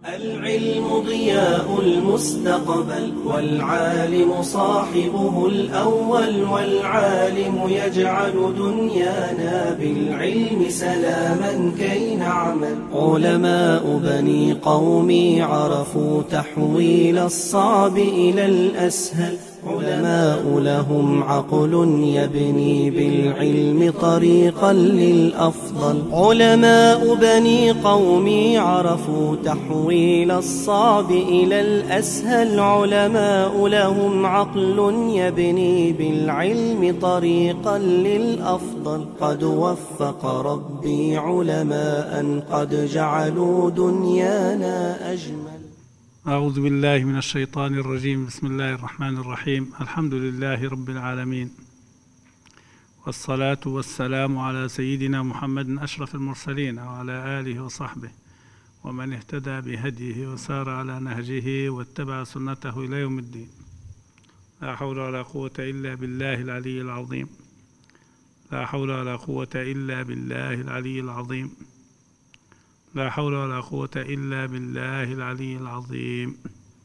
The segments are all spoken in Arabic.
العلم ضياء المستقبل، والعالم صاحبه الأول، والعالم يجعل دنيانا بالعلم سلاما كي نعمل. علماء بني قومي عرفوا تحويل الصعب إلى الأسهل، علماء لهم عقل يبني بالعلم طريقا للأفضل. علماء بني قومي عرفوا تحويل الصعب إلى الأسهل، علماء لهم عقل يبني بالعلم طريقا للأفضل. قد وفق ربي علماء قد جعلوا دنيانا أجمل. أعوذ بالله من الشيطان الرجيم. بسم الله الرحمن الرحيم. الحمد لله رب العالمين، والصلاة والسلام على سيدنا محمد أشرف المرسلين وعلى آله وصحبه ومن اهتدى بهديه وسار على نهجه واتبع سنته إلى يوم الدين. لا حول ولا قوة إلا بالله العلي العظيم. لا حول ولا قوة إلا بالله العلي العظيم. لا حول ولا قوة إلا بالله العلي العظيم.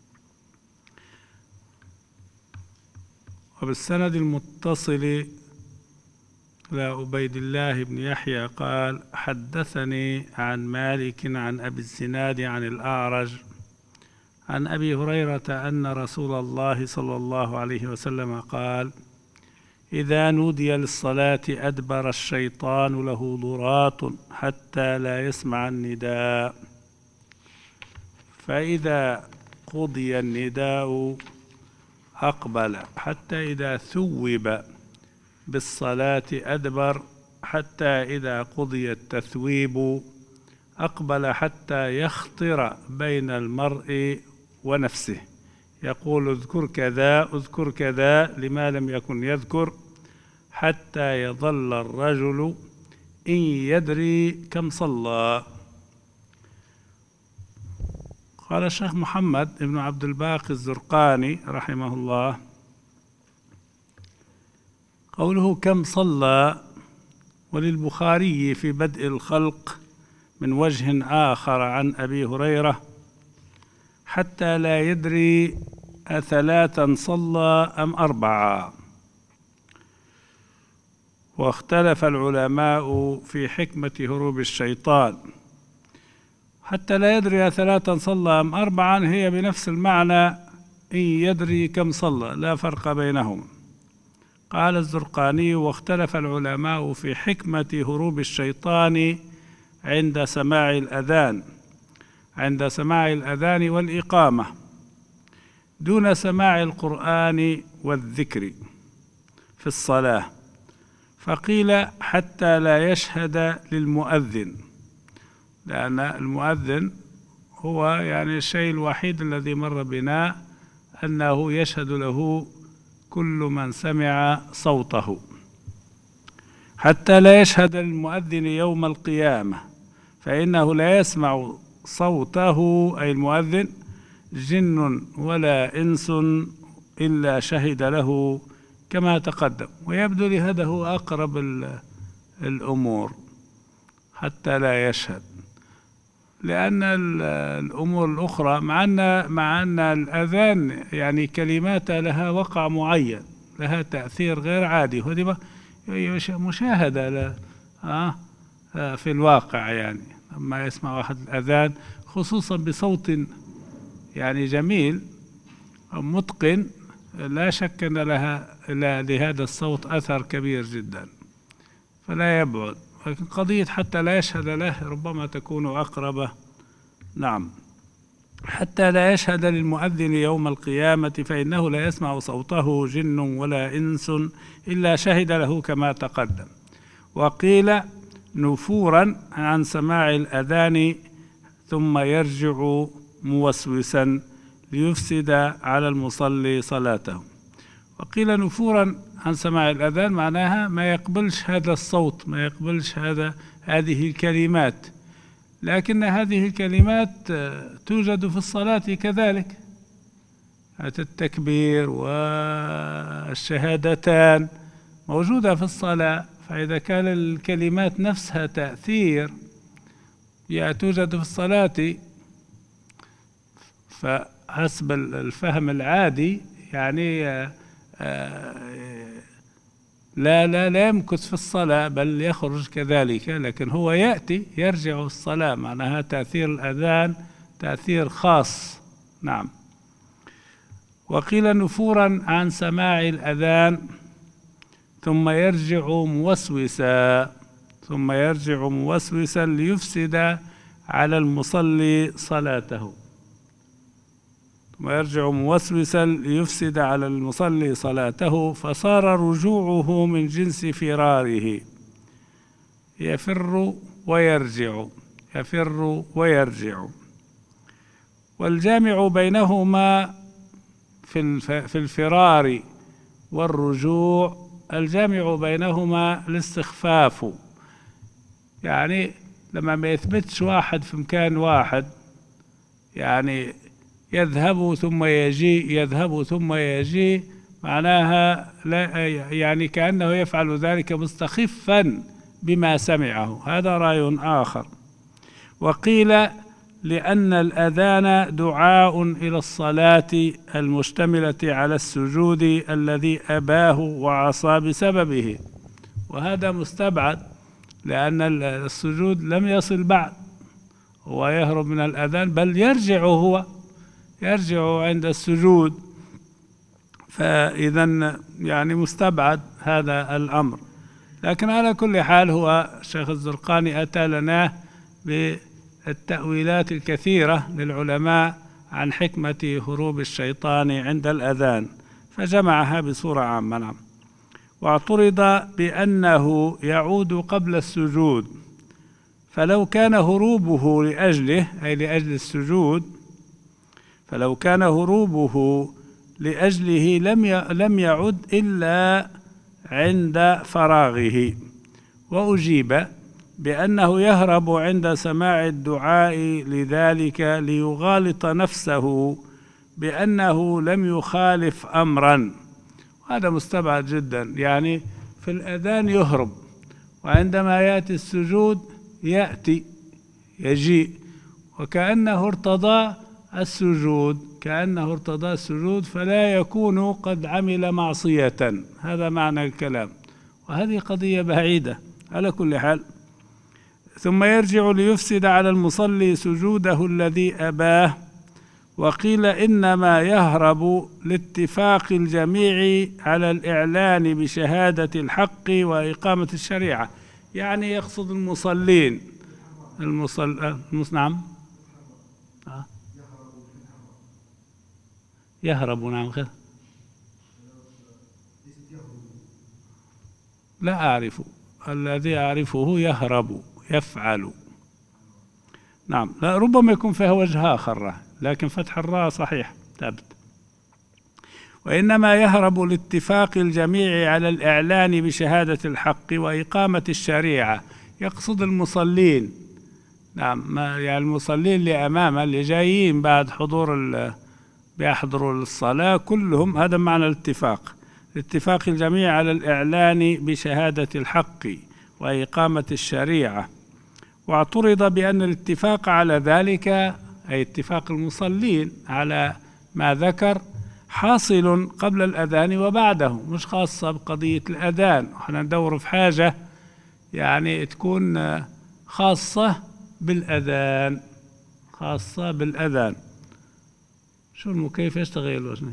وبالسند المتصل إلى عبيد الله بن يحيى قال: حدثني عن مالك عن أبي الزناد عن الأعرج عن أبي هريرة أن رسول الله صلى الله عليه وسلم قال: إذا نودي للصلاة أدبر الشيطان له ضراط حتى لا يسمع النداء، فإذا قضي النداء أقبل حتى إذا ثوب بالصلاة أدبر، حتى إذا قضي التثويب أقبل حتى يخطر بين المرء ونفسه، يقول اذكر كذا اذكر كذا لما لم يكن يذكر، حتى يظل الرجل إن يدري كم صلى. قال الشيخ محمد بن عبد الباقي الزرقاني رحمه الله: قوله كم صلى وللبخاري في بدء الخلق من وجه آخر عن أبي هريرة: حتى لا يدري أثلاثا صلى أم أربعا. واختلف العلماء في حكمة هروب الشيطان. حتى لا يدري أثلاثا صلى أم أربعا هي بنفس المعنى إن يدري كم صلى، لا فرق بينهما. قال الزرقاني: واختلف العلماء في حكمة هروب الشيطان عند سماع الأذان والإقامة دون سماع القرآن والذكر في الصلاة. فقيل حتى لا يشهد للمؤذن، لأن المؤذن هو يعني الشيء الوحيد الذي مر بنا أنه يشهد له كل من سمع صوته، حتى لا يشهد للمؤذن يوم القيامة، فإنه لا يسمع صوته أي المؤذن جن ولا إنس إلا شهد له كما تقدم. ويبدو لي هذا هو أقرب الأمور، حتى لا يشهد، لأن الأمور الأخرى مع أن الأذان يعني كلمات لها وقع معين، لها تأثير غير عادي، وهذه مشاهدة في الواقع. يعني لما يسمع واحد الأذان خصوصا بصوت يعني جميل متقن، لا شك أن لهذا الصوت أثر كبير جدا، فلا يبعد. لكن قضية حتى لا يشهد له ربما تكون أقرب. نعم، حتى لا يشهد للمؤذن يوم القيامة فإنه لا يسمع صوته جن ولا إنس إلا شهد له كما تقدم. وقيل نفورا عن سماع الأذان ثم يرجع موسوسا ليفسد على المصلي صلاته. وقيل نفورا عن سماع الأذان معناها ما يقبلش هذا الصوت، ما يقبلش هذه الكلمات، لكن هذه الكلمات توجد في الصلاة كذلك، التكبير والشهادتان موجودة في الصلاة. فإذا كان الكلمات نفسها تأثير توجد في الصلاة فحسب الفهم العادي يعني لا يمكث في الصلاة بل يخرج كذلك، لكن هو يأتي يرجع الصلاة، معناها تأثير الأذان تأثير خاص. نعم. وقيل نفورا عن سماع الأذان ثم يرجع موسوسا ليفسد على المصلي صلاته، فصار رجوعه من جنس فراره، يفر ويرجع. والجامع بينهما في الفرار والرجوع، الجامع بينهما الاستخفاف، يعني لما ما يثبتش واحد في مكان واحد، يعني يذهب ثم يجي، معناها لا يعني كأنه يفعل ذلك مستخفا بما سمعه. هذا رأي آخر. وقيل لأن الأذان دعاء إلى الصلاة المشتملة على السجود الذي أباه وعصى بسببه، وهذا مستبعد لأن السجود لم يصل بعد، هو يهرب من الأذان بل يرجع عند السجود، فإذا يعني مستبعد هذا الأمر. لكن على كل حال هو الشيخ الزرقاني أتى لنا بالتأويلات الكثيرة للعلماء عن حكمة هروب الشيطان عند الأذان، فجمعها بصورة عامة. نعم. واعترض بأنه يعود قبل السجود، فلو كان هروبه لأجله أي لأجل السجود، فلو كان هروبه لأجله لم يعد إلا عند فراغه. وأجيب بأنه يهرب عند سماع الدعاء لذلك ليغالط نفسه بأنه لم يخالف أمرا، هذا مستبعد جدا. يعني في الأذان يهرب، وعندما يأتي السجود يجيء، وكأنه ارتضى السجود، فلا يكون قد عمل معصية. هذا معنى الكلام، وهذه قضية بعيدة على كل حال. ثم يرجع ليفسد على المصلي سجوده الذي أباه. وقيل إنما يهرب لاتفاق الجميع على الإعلان بشهادة الحق وإقامة الشريعة، يعني يقصد المصلين. نعم. يهرب. نعم. خير. لا أعرف، الذي أعرفه يهرب يفعل. نعم. لا، ربما يكون فيها وجه آخر، لكن فتح الراء صحيح ثابت. وإنما يهرب لاتفاق الجميع على الإعلان بشهادة الحق وإقامة الشريعة، يقصد المصلين. نعم، يعني المصلين اللي أمامه اللي جايين بعد بيحضروا الصلاة كلهم، هذا معنى الاتفاق الجميع على الإعلان بشهادة الحق وإقامة الشريعة. واعترض بأن الاتفاق على ذلك أي اتفاق المصلين على ما ذكر حاصل قبل الأذان وبعده، مش خاصة بقضية الأذان. وحنا ندور في حاجة يعني تكون خاصة بالأذان. شو المكيف يشتغل وجنه؟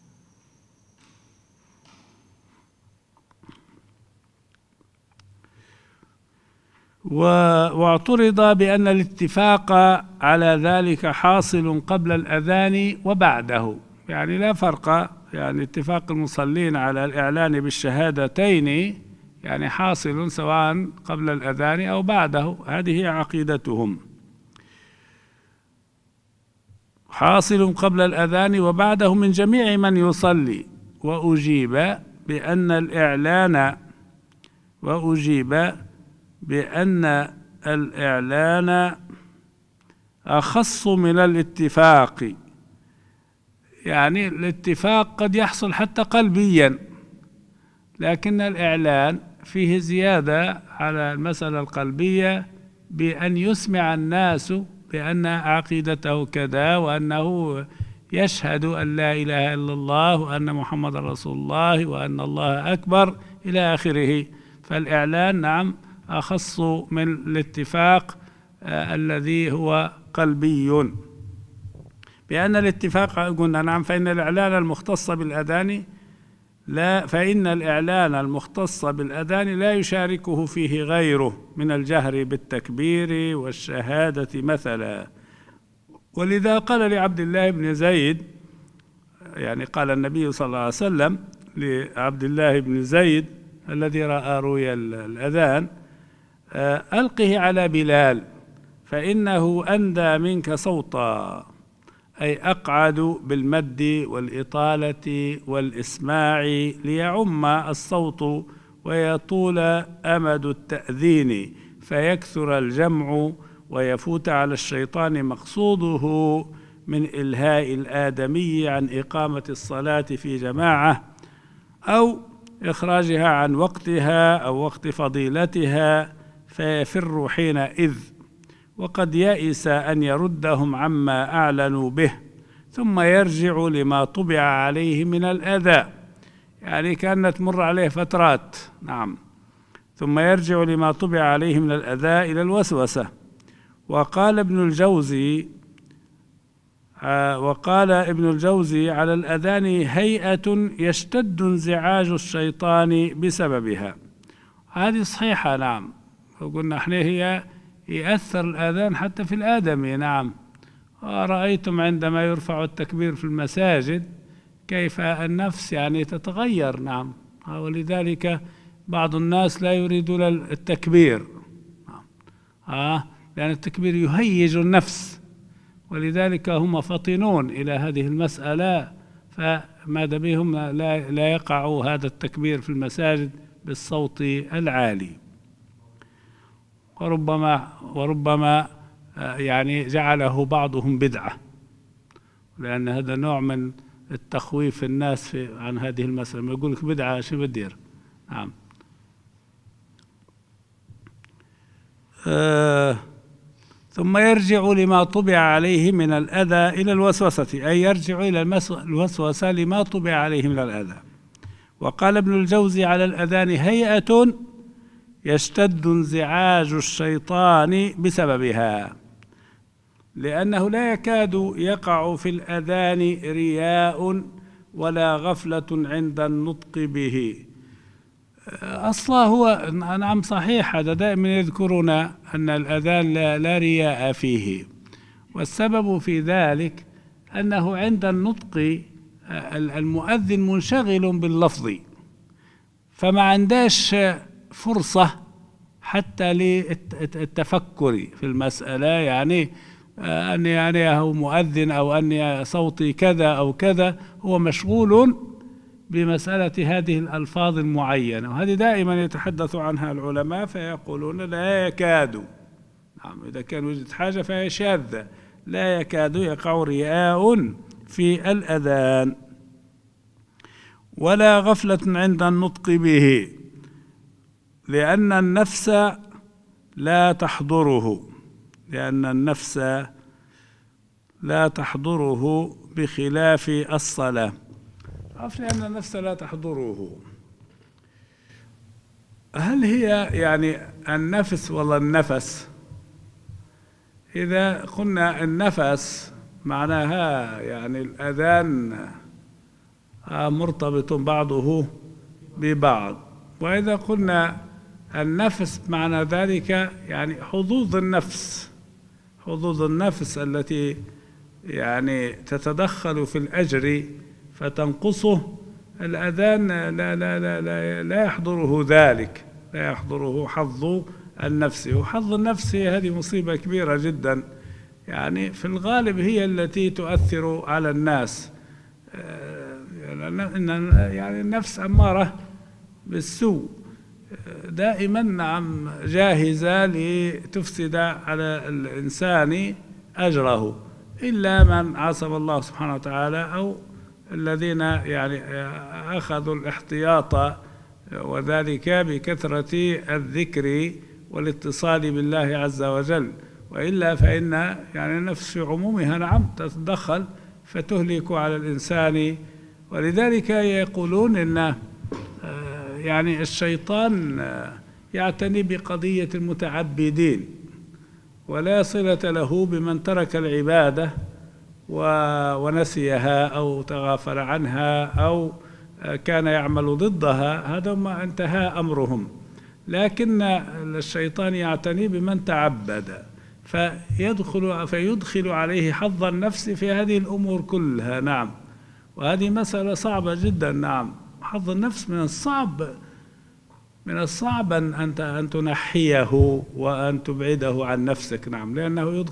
واعترض بأن الاتفاق على ذلك حاصل قبل الأذان وبعده، يعني لا فرق، يعني اتفاق المصلين على الإعلان بالشهادتين يعني حاصل سواء قبل الأذان أو بعده، هذه عقيدتهم. حاصل قبل الأذان وبعده من جميع من يصلي. وأجيب بأن الإعلان أخص من الاتفاق، يعني الاتفاق قد يحصل حتى قلبيا، لكن الإعلان فيه زيادة على المسألة القلبية بأن يسمع الناس بأن عقيدته كذا، وأنه يشهد أن لا إله إلا الله وأن محمد رسول الله وأن الله أكبر إلى آخره. فالإعلان نعم أخص من الاتفاق الذي هو قلبي. بأن الاتفاق قلنا نعم، فإن الإعلان المختص بالأذان لا يشاركه فيه غيره من الجهر بالتكبير والشهادة مثلا. ولذا قال لعبد الله بن زيد، يعني قال النبي صلى الله عليه وسلم لعبد الله بن زيد الذي رأى رؤيا الأذان: ألقه على بلال فإنه أندى منك صوتا، أي أقعد بالمد والإطالة والإسماع ليعم الصوت ويطول أمد التأذين فيكثر الجمع ويفوت على الشيطان مقصوده من إلهاء الآدمي عن إقامة الصلاة في جماعة أو إخراجها عن وقتها أو وقت فضيلتها فيفر حينئذ، وقد يئس أن يردهم عما أعلنوا به ثم يرجع لما طبع عليه من الأذى، يعني كانت تمر عليه فترات نعم، ثم يرجع لما طبع عليه من الأذى إلى الوسوسة. وقال ابن الجوزي على الأذان هيئة يشتد انزعاج الشيطان بسببها. هذه صحيحة نعم، وقلنا احنا هي يأثر الأذان حتى في الآدمي نعم. ورأيتم عندما يرفع التكبير في المساجد كيف النفس يعني تتغير نعم، ولذلك بعض الناس لا يريدون التكبير لأن التكبير يهيج النفس، ولذلك هم فطنون إلى هذه المسألة، فماذا بهم لا يقع هذا التكبير في المساجد بالصوت العالي. وربما يعني جعله بعضهم بدعة، لأن هذا نوع من التخويف الناس عن هذه المسألة. ما يقول لك بدعة شو بدير نعم. ثم يرجع لما طبع عليه من الأذى إلى الوسوسة، أي يرجع إلى الوسوسة لما طبع عليه من الأذى. وقال ابن الجوزي على الأذان هيئة يشتد انزعاج الشيطان بسببها، لأنه لا يكاد يقع في الأذان رياء ولا غفلة عند النطق به. أصلا هو نعم صحيح، هذا دائما يذكرون أن الأذان لا رياء فيه، والسبب في ذلك أنه عند النطق المؤذن منشغل باللفظ، فما عندهش فرصة حتى للتفكر في المسألة، يعني أني هو مؤذن أو أني صوتي كذا أو كذا، هو مشغول بمسألة هذه الألفاظ المعينة. وهذه دائما يتحدث عنها العلماء فيقولون لا يكاد نعم، إذا كان وجد حاجة فهي شاذة، لا يكاد يقع رياء في الأذان ولا غفلة عند النطق به، لأن النفس لا تحضره بخلاف الصلاة. لأن النفس لا تحضره، هل هي يعني النفس ولا النفس؟ إذا قلنا النفس معناها يعني الأذان مرتبط بعضه ببعض، وإذا قلنا النفس معنى ذلك يعني حظوظ النفس التي يعني تتدخل في الأجر فتنقصه، الأذان لا يحضره ذلك، لا يحضره حظ النفس. وحظ النفس هذه مصيبة كبيرة جدا، يعني في الغالب هي التي تؤثر على الناس، يعني النفس أمارة بالسوء دائما نعم، جاهزة لتفسد على الإنسان أجره، إلا من عصم الله سبحانه وتعالى أو الذين يعني أخذوا الاحتياط، وذلك بكثرة الذكر والاتصال بالله عز وجل. وإلا فإن يعني النفس في عمومها نعم تتدخل فتهلك على الإنسان. ولذلك يقولون إن يعني الشيطان يعتني بقضية المتعبدين ولا صلة له بمن ترك العبادة ونسيها أو تغافل عنها أو كان يعمل ضدها، هذا ما انتهى أمرهم. لكن الشيطان يعتني بمن تعبد فيدخل عليه حظ النفس في هذه الأمور كلها. نعم، وهذه مسألة صعبة جدا. نعم، حظ النفس من الصعب أن تنحيه وأن تبعده عن نفسك. نعم، لأنه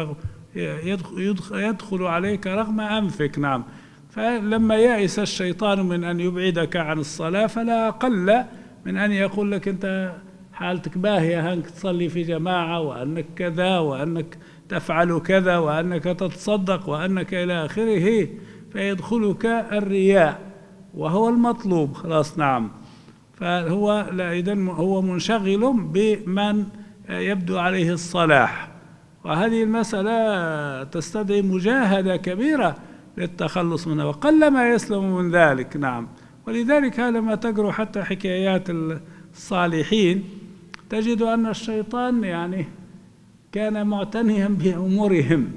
يدخل عليك رغم أنفك. نعم، فلما يأس الشيطان من أن يبعدك عن الصلاة فلا أقل من أن يقول لك أنت حالتك باهية، أنك تصلي في جماعة وأنك كذا وأنك تفعل كذا وأنك تتصدق وأنك إلى آخره، فيدخلك الرياء وهو المطلوب خلاص. نعم، فهو إذن هو منشغل بمن يبدو عليه الصلاح، وهذه المسألة تستدعي مجاهدة كبيرة للتخلص منها، وقلما يسلم من ذلك. نعم، ولذلك لما تقرأ حتى حكايات الصالحين تجد أن الشيطان يعني كان معتنيا بأمورهم،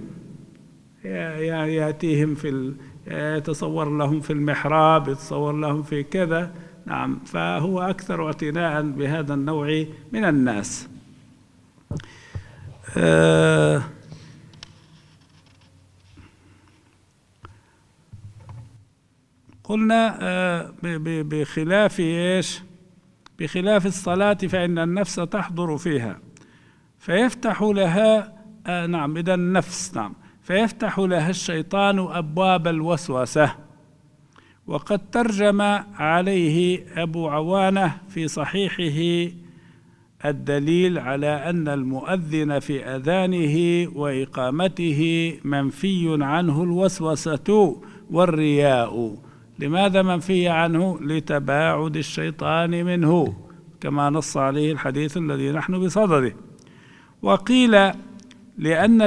يأتيهم يتصور لهم في المحراب، يتصور لهم في كذا. نعم، فهو أكثر اعتناء بهذا النوع من الناس. قلنا بخلاف إيش؟ بخلاف الصلاة فإن النفس تحضر فيها فيفتح لها نعم، إذا النفس نعم فيفتح لها الشيطان أبواب الوسوسة. وقد ترجم عليه أبو عوانة في صحيحه الدليل على أن المؤذن في أذانه وإقامته منفي عنه الوسوسة والرياء. لماذا منفي عنه؟ لتباعد الشيطان منه، كما نص عليه الحديث الذي نحن بصدده. وقيل لأن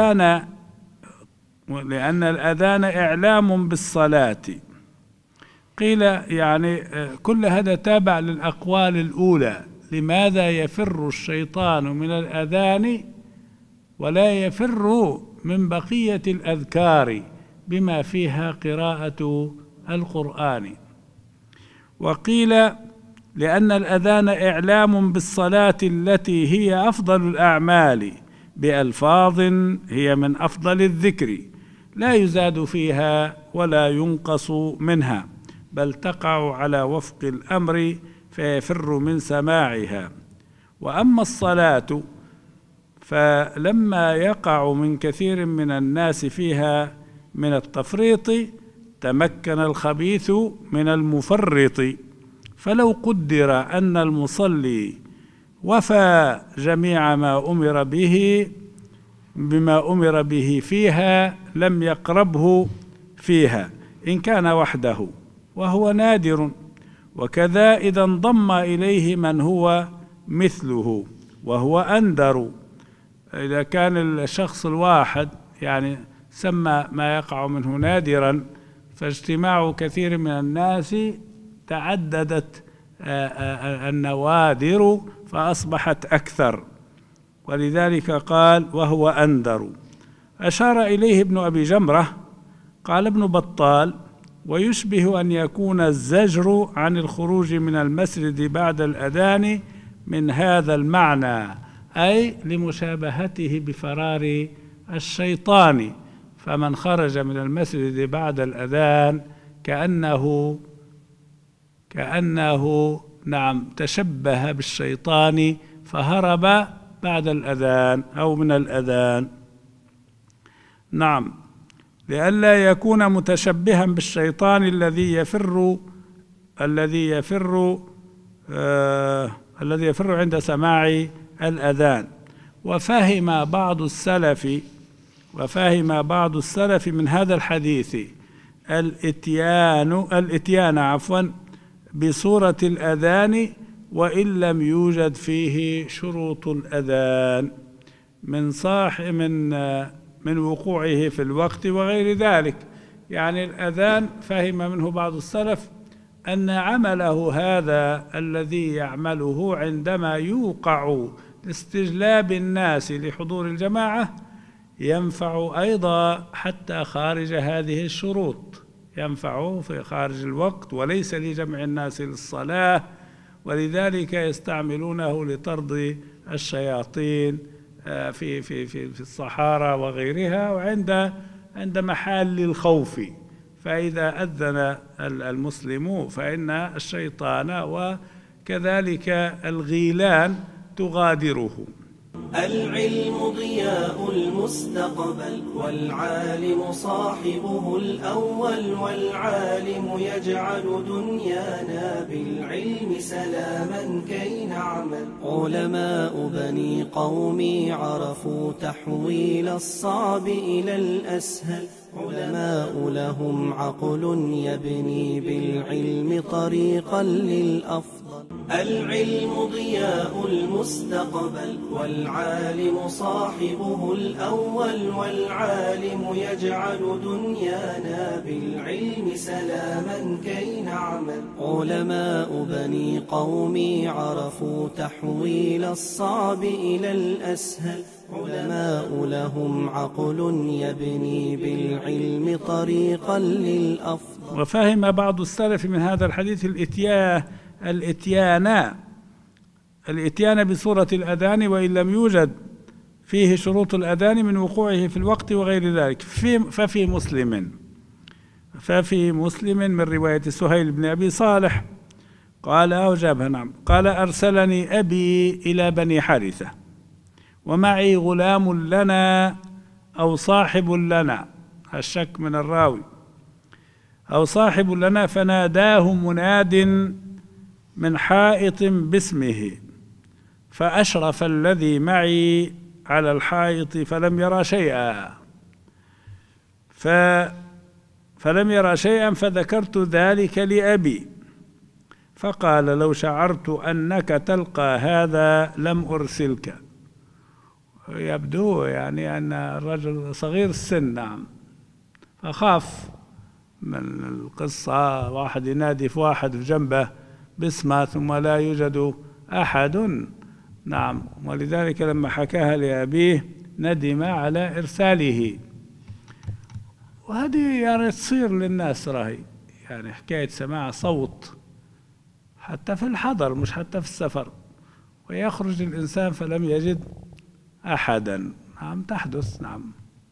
الأذان إعلام بالصلاة. قيل يعني كل هذا تابع للأقوال الأولى. لماذا يفر الشيطان من الأذان ولا يفر من بقية الأذكار بما فيها قراءة القرآن؟ وقيل لأن الأذان إعلام بالصلاة التي هي أفضل الأعمال بألفاظ هي من أفضل الذكر لا يزاد فيها ولا ينقص منها، بل تقع على وفق الأمر فيفر من سماعها. وأما الصلاة فلما يقع من كثير من الناس فيها من التفريط تمكن الخبيث من المفرط. فلو قدر أن المصلي وفى جميع بما أمر به فيها لم يقربه فيها إن كان وحده، وهو نادر. وكذا إذا انضم إليه من هو مثله وهو أندر. إذا كان الشخص الواحد يعني سمى ما يقع منه نادرا، فاجتماع كثير من الناس تعددت النوادر فأصبحت أكثر، ولذلك قال وهو أندر. أشار إليه ابن أبي جمرة. قال ابن بطال ويشبه أن يكون الزجر عن الخروج من المسجد بعد الأذان من هذا المعنى، أي لمشابهته بفرار الشيطان. فمن خرج من المسجد بعد الأذان كأنه نعم تشبه بالشيطان فهرب بعد الأذان أو من الأذان. نعم، لئلا يكون متشبها بالشيطان الذي يفر عند سماع الأذان. وفهم بعض السلف من هذا الحديث الإتيان بصورة الأذان وإن لم يوجد فيه شروط الأذان. من وقوعه في الوقت وغير ذلك. يعني الأذان فهم منه بعض السلف أن عمله هذا الذي يعمله عندما يوقع لاستجلاب الناس لحضور الجماعة ينفع أيضا حتى خارج هذه الشروط، ينفع في خارج الوقت وليس لجمع الناس للصلاة، ولذلك يستعملونه لطرد الشياطين في الصحارى وغيرها، عند محل الخوف. فإذا أذن المسلم فإن الشيطان وكذلك الغيلان تغادره. العلم ضياء المستقبل، والعالم صاحبه الأول، والعالم يجعل دنيانا بالعلم سلاما كي نعمل. علماء بني قومي عرفوا تحويل الصعب إلى الأسهل، علماء لهم عقل يبني بالعلم طريقا للأفضل. العلم ضياء المستقبل، والعالم صاحبه الأول، والعالم يجعل دنيانا بالعلم سلاما كي نعمل. علماء بني قومي عرفوا تحويل الصعب إلى الأسهل، علماء لهم عقل يبني بالعلم طريقا للأفضل. وفهم بعض السلف من هذا الحديث الإتيان بصورة الأذان وإن لم يوجد فيه شروط الأذان من وقوعه في الوقت وغير ذلك. ففي مسلم من رواية سهيل بن أبي صالح قال أوجبها، نعم، قال أرسلني أبي إلى بني حارثة ومعي غلام لنا أو صاحب لنا، الشك من الراوي، أو صاحب لنا، فناداه مناد من حائط باسمه، فأشرف الذي معي على الحائط فلم يرى شيئا فذكرت ذلك لأبي، فقال لو شعرت أنك تلقى هذا لم أرسلك. يبدو يعني أن الرجل صغير السن، نعم، فخاف من القصة، واحد ينادي في واحد في جنبه باسمه ثم لا يوجد أحد، نعم، ولذلك لما حكاها لأبيه ندم على إرساله. وهذه يعني تصير للناس راهي، يعني حكاية سماع صوت حتى في الحضر مش حتى في السفر، ويخرج الإنسان فلم يجد أحدا، نعم، تحدث، نعم.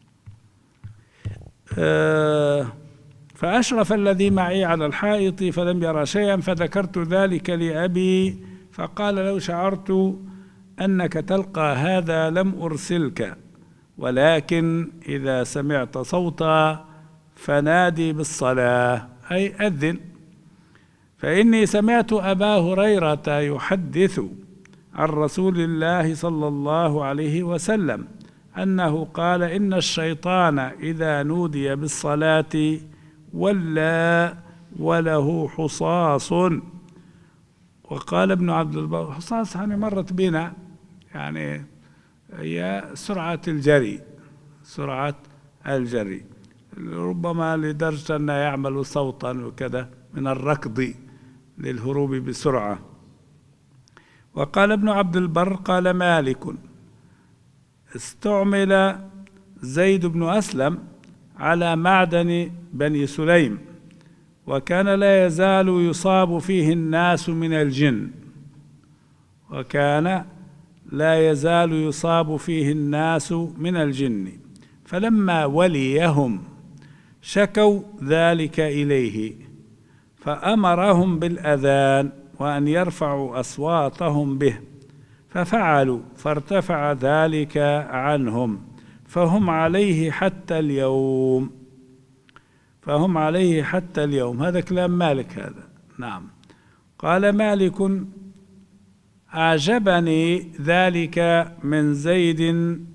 فأشرف الذي معي على الحائط فلم يرى شيئا فذكرت ذلك لأبي، فقال لو شعرت أنك تلقى هذا لم أرسلك، ولكن إذا سمعت صوتا فنادي بالصلاة، أي أذن، فإني سمعت أبا هريرة يحدث عن رسول الله صلى الله عليه وسلم أنه قال إن الشيطان إذا نودي بالصلاة ولى وله حصاص. وقال ابن عبد البر، حصاص يعني مرت بنا، يعني هي سرعة الجري، ربما لدرجة أنه يعمل صوتا وكذا من الركض للهروب بسرعة. وقال ابن عبد البر قال مالك استعمل زيد بن أسلم على معدن بني سليم، وكان لا يزال يصاب فيه الناس من الجن، فلما وليهم شكوا ذلك إليه فأمرهم بالأذان وأن يرفعوا أصواتهم به، ففعلوا فارتفع ذلك عنهم، فهم عليه حتى اليوم. هذا كلام مالك هذا، نعم. قال مالك أعجبني ذلك من زيد،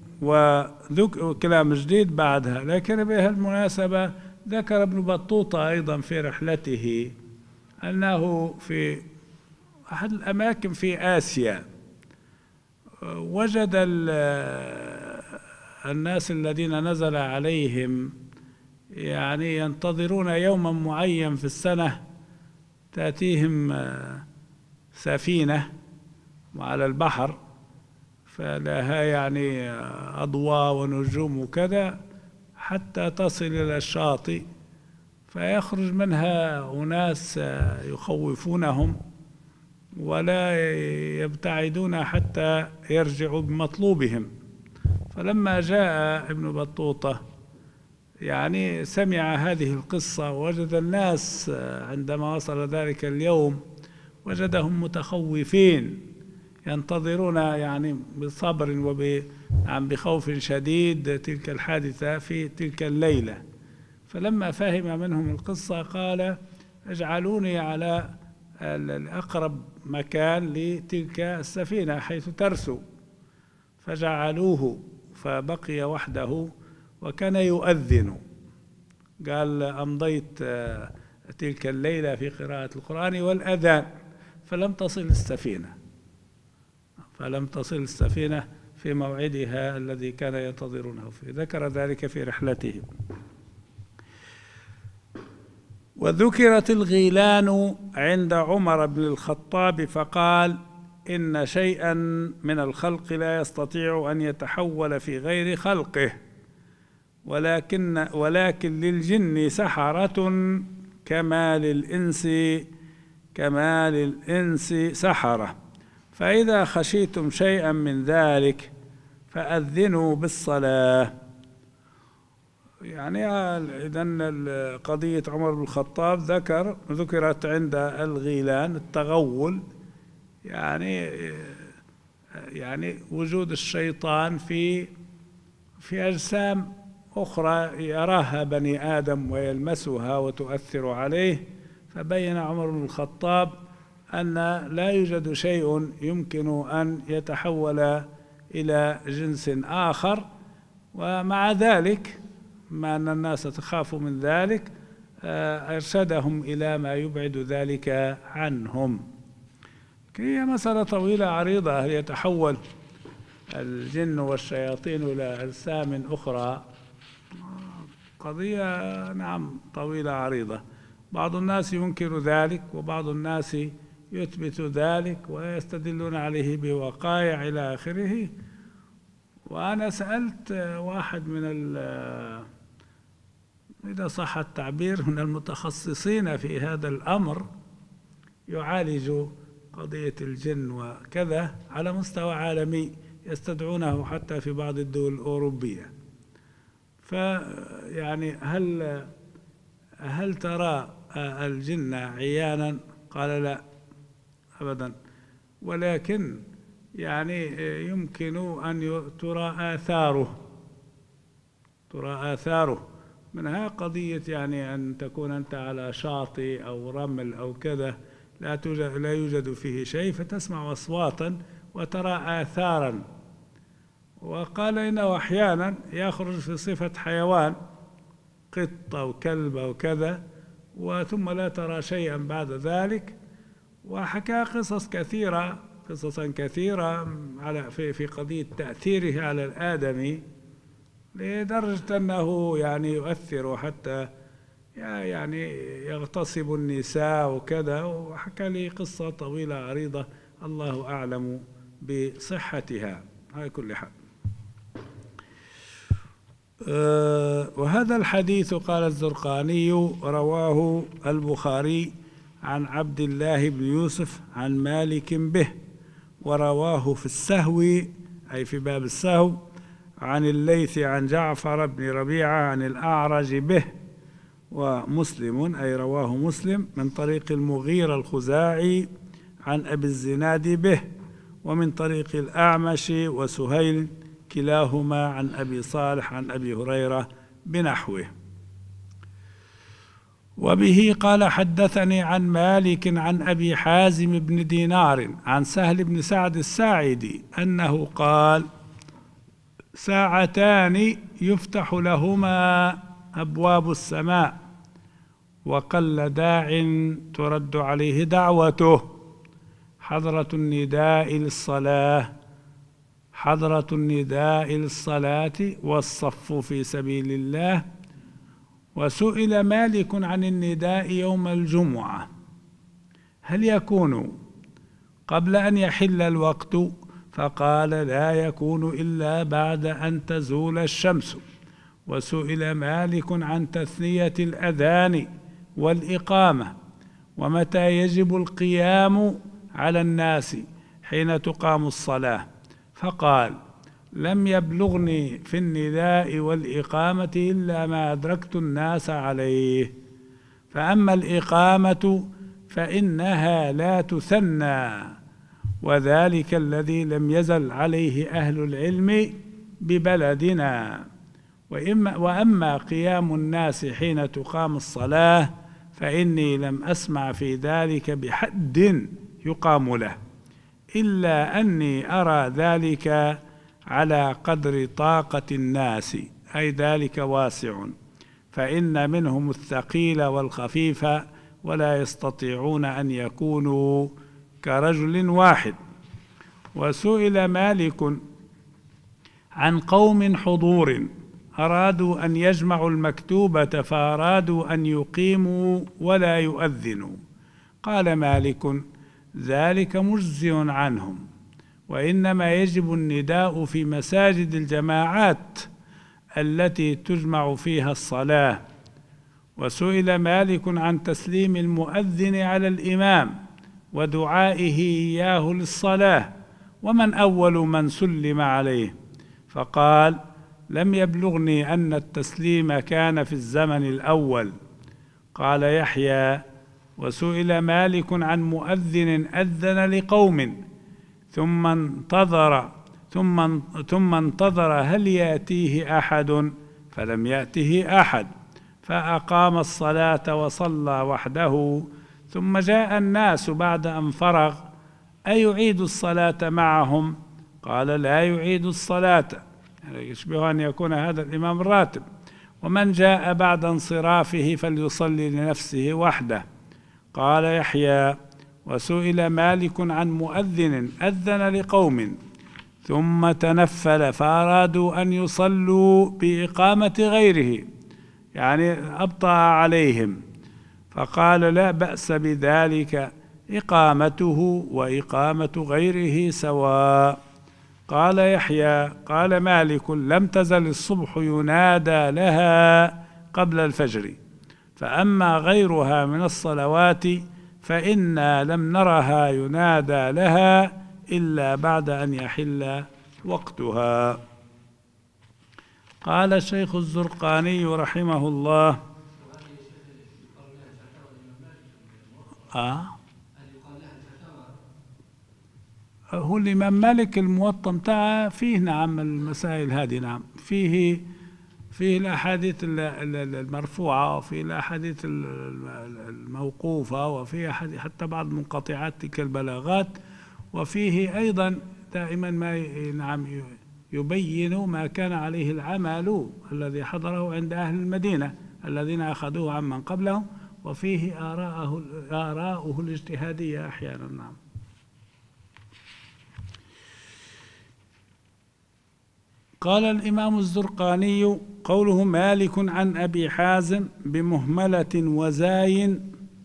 كلام جديد بعدها، لكن بهالمناسبة ذكر ابن بطوطة أيضا في رحلته أنه في أحد الأماكن في آسيا وجد الناس الذين نزل عليهم يعني ينتظرون يوما معين في السنة تأتيهم سفينة وعلى البحر فلها يعني أضواء ونجوم وكذا حتى تصل إلى الشاطئ، فيخرج منها أناس يخوفونهم ولا يبتعدون حتى يرجعوا بمطلوبهم. فلما جاء ابن بطوطة يعني سمع هذه القصة ووجد الناس عندما وصل ذلك اليوم وجدهم متخوفين ينتظرون يعني بصبر بخوف شديد تلك الحادثة في تلك الليلة. فلما فهم منهم القصة قال اجعلوني على الأقرب مكان لتلك السفينة حيث ترسو، فجعلوه فبقي وحده وكان يؤذن. قال أمضيت تلك الليلة في قراءة القرآن والأذان فلم تصل السفينة في موعدها الذي كان ينتظرونه فيه. ذكر ذلك في رحلته. وذكرت الغيلان عند عمر بن الخطاب فقال إن شيئا من الخلق لا يستطيع أن يتحول في غير خلقه، ولكن للجن سحرة كما للإنس سحرة، فإذا خشيتم شيئا من ذلك فأذنوا بالصلاة. يعني إذن قضية عمر بن الخطاب ذكرت عند الغيلان التغول، يعني وجود الشيطان في أجسام أخرى يراها بني آدم ويلمسها وتؤثر عليه. فبين عمر بن الخطاب أن لا يوجد شيء يمكن أن يتحول إلى جنس آخر، ومع ذلك مع أن الناس تخاف من ذلك أرشدهم إلى ما يبعد ذلك عنهم. هي مسألة طويلة عريضة، هل يتحول الجن والشياطين إلى أجسام أخرى؟ قضية نعم طويلة عريضة. بعض الناس ينكر ذلك وبعض الناس يثبت ذلك ويستدلون عليه بوقائع إلى آخره. وأنا سألت واحد من إذا صح التعبير من المتخصصين في هذا الأمر يعالج قضية الجن وكذا على مستوى عالمي، يستدعونه حتى في بعض الدول الأوروبية. فيعني هل ترى الجن عيانا؟ قال لا أبدا، ولكن يعني يمكن أن ترى آثاره منها قضية يعني أن تكون أنت على شاطئ أو رمل أو كذا لا يوجد فيه شيء فتسمع أصواتا وترى آثارا. وقال إنه أحيانا يخرج في صفة حيوان قطة وكلب وكذا وثم لا ترى شيئا بعد ذلك. وحكى قصصا كثيرة في قضية تأثيره على الآدمي لدرجة أنه يعني يؤثر حتى يعني يغتصب النساء وكذا. وحكى لي قصة طويلة عريضة الله أعلم بصحتها على كل حال. وهذا الحديث قال الزرقاني رواه البخاري عن عبد الله بن يوسف عن مالك به، ورواه في السهو أي في باب السهو عن الليث عن جعفر بن ربيعة عن الأعرج به، ومسلم أي رواه مسلم من طريق المغيرة الخزاعي عن أبي الزناد به، ومن طريق الأعمش وسهيل كلاهما عن أبي صالح عن أبي هريرة بنحوه. وبه قال حدثني عن مالك عن أبي حازم بن دينار عن سهل بن سعد الساعدي أنه قال: ساعتان يفتح لهما أبواب السماء وقل داع ترد عليه دعوته، حضرة النداء للصلاة حضرة النداء للصلاة والصف في سبيل الله. وسئل مالك عن النداء يوم الجمعة هل يكون قبل أن يحل الوقت؟ فقال لا يكون إلا بعد أن تزول الشمس. وسئل مالك عن تثنية الأذان والإقامة ومتى يجب القيام على الناس حين تقام الصلاة، فقال لم يبلغني في النداء والإقامة إلا ما أدركت الناس عليه. فأما الإقامة فإنها لا تثنى، وذلك الذي لم يزل عليه أهل العلم ببلدنا. وأما قيام الناس حين تقام الصلاة فإني لم أسمع في ذلك بحد يقام له، إلا أني أرى ذلك على قدر طاقة الناس، أي ذلك واسع، فإن منهم الثقيل والخفيف ولا يستطيعون أن يكونوا كرجل واحد. وسئل مالك عن قوم حضور أرادوا أن يجمعوا المكتوبة فأرادوا أن يقيموا ولا يؤذنوا، قال مالك ذلك مجزي عنهم، وإنما يجب النداء في مساجد الجماعات التي تجمع فيها الصلاة. وسئل مالك عن تسليم المؤذن على الإمام ودعائه إياه للصلاة ومن أول من سلم عليه، فقال لم يبلغني أن التسليم كان في الزمن الأول. قال يحيى وسئل مالك عن مؤذن أذن لقوم ثم انتظر هل يأتيه أحد فلم يأته أحد فأقام الصلاة وصلى وحده، ثم جاء الناس بعد أن فرغ أيعيد الصلاة معهم؟ قال لا يعيد الصلاة، يشبه أن يكون هذا الإمام الراتب، ومن جاء بعد انصرافه فليصلي لنفسه وحده. قال يحيى وسئل مالك عن مؤذن أذن لقوم ثم تنفل فأرادوا أن يصلوا بإقامة غيره، يعني أبطأ عليهم، فقال لا بأس بذلك، إقامته وإقامة غيره سواء. قال يحيى قال مالك لم تزل الصبح ينادى لها قبل الفجر، فأما غيرها من الصلوات فإنا لم نرها ينادى لها إلا بعد أن يحل وقتها. قال الشيخ الزرقاني رحمه الله هو الإمام مالك الموطأ متاعه فيه نعم المسائل هذه، نعم فيه الأحاديث المرفوعة وفيه الأحاديث الموقوفة وفيه حتى بعض منقطعات تلك البلاغات، وفيه أيضا دائما ما نعم يبين ما كان عليه العمل الذي حضره عند أهل المدينة الذين أخذوه عمن قبلهم، وفيه آراؤه الاجتهادية أحيانا. نعم. قال الإمام الزرقاني قوله مالك عن أبي حازم بمهملة وزاي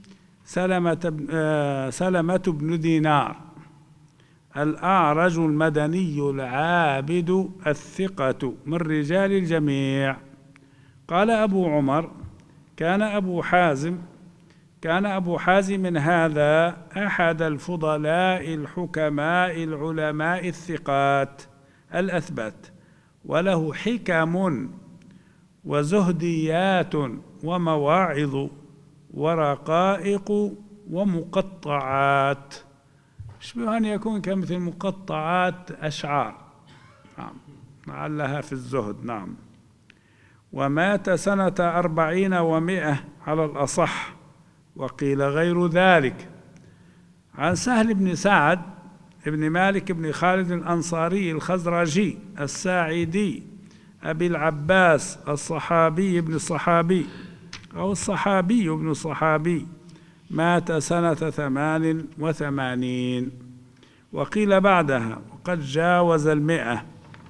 سلمة بن دينار الأعرج المدني العابد الثقة من رجال الجميع. قال أبو عمر كان أبو حازم هذا أحد الفضلاء الحكماء العلماء الثقات الأثبات، وله حكم وزهديات ومواعظ ورقائق ومقطعات، يشبه أن يكون كمثل مقطعات أشعار، نعم لعلها في الزهد. نعم. ومات سنة 40 و100 على الأصح، وقيل غير ذلك. عن سهل بن سعد ابن مالك بن خالد الأنصاري الخزرجي الساعدي أبي العباس الصحابي ابن الصحابي أو الصحابي ابن الصحابي، مات سنة 88. وقيل بعدها وقد جاوز 100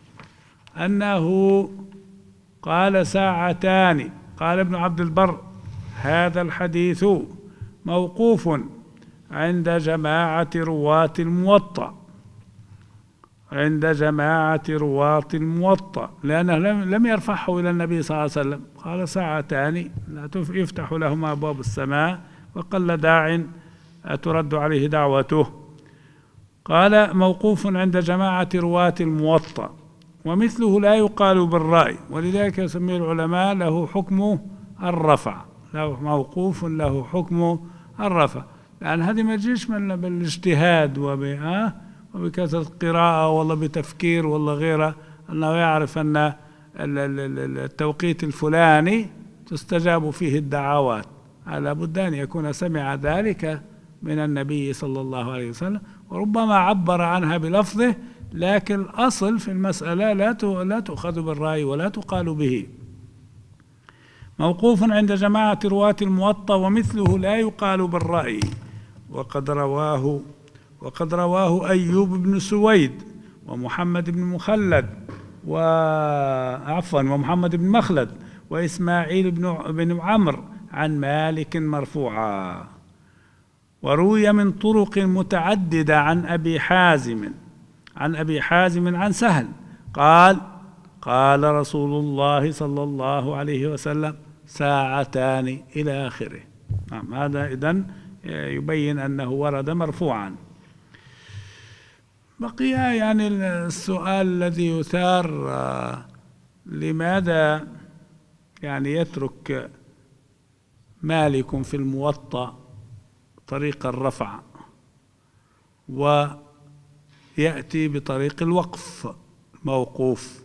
أنه قال ساعتان. قال ابن عبد البر: هذا الحديث موقوف عند جماعة رواة الموطأ، عند جماعة رواة الموطأ، لأنه لم يرفعه إلى النبي صلى الله عليه وسلم. قال ساعتان لا يفتح لهما أبواب السماء وقل داع ترد عليه دعوته. قال موقوف عند جماعة رواة الموطأ، ومثله لا يقال بالرأي، ولذلك يسميه العلماء له حكم الرفع، له موقوف له حكم الرفع، لأن هذه ما تجيش من بالاجتهاد وبكثرة قراءة والله بتفكير والله غيره، أنه يعرف أن التوقيت الفلاني تستجاب فيه الدعوات. على بد أن يكون سمع ذلك من النبي صلى الله عليه وسلم، وربما عبر عنها بلفظه، لكن الأصل في المسألة لا تؤخذ بالرأي ولا تقال به. موقوف عند جماعة رواة الموطأ، ومثله لا يقال بالرأي. وقد رواه أيوب بن سويد ومحمد بن مخلد ومحمد بن مخلد وإسماعيل بن عمرو عن مالك مرفوعا. وروي من طرق متعددة عن أبي حازم عن سهل قال رسول الله صلى الله عليه وسلم ساعتان إلى آخره. نعم، هذا إذن يبين أنه ورد مرفوعا. بقي يعني السؤال الذي يثار: لماذا يعني يترك مالك في الموطأ طريق الرفع ويأتي بطريق الوقف موقوف؟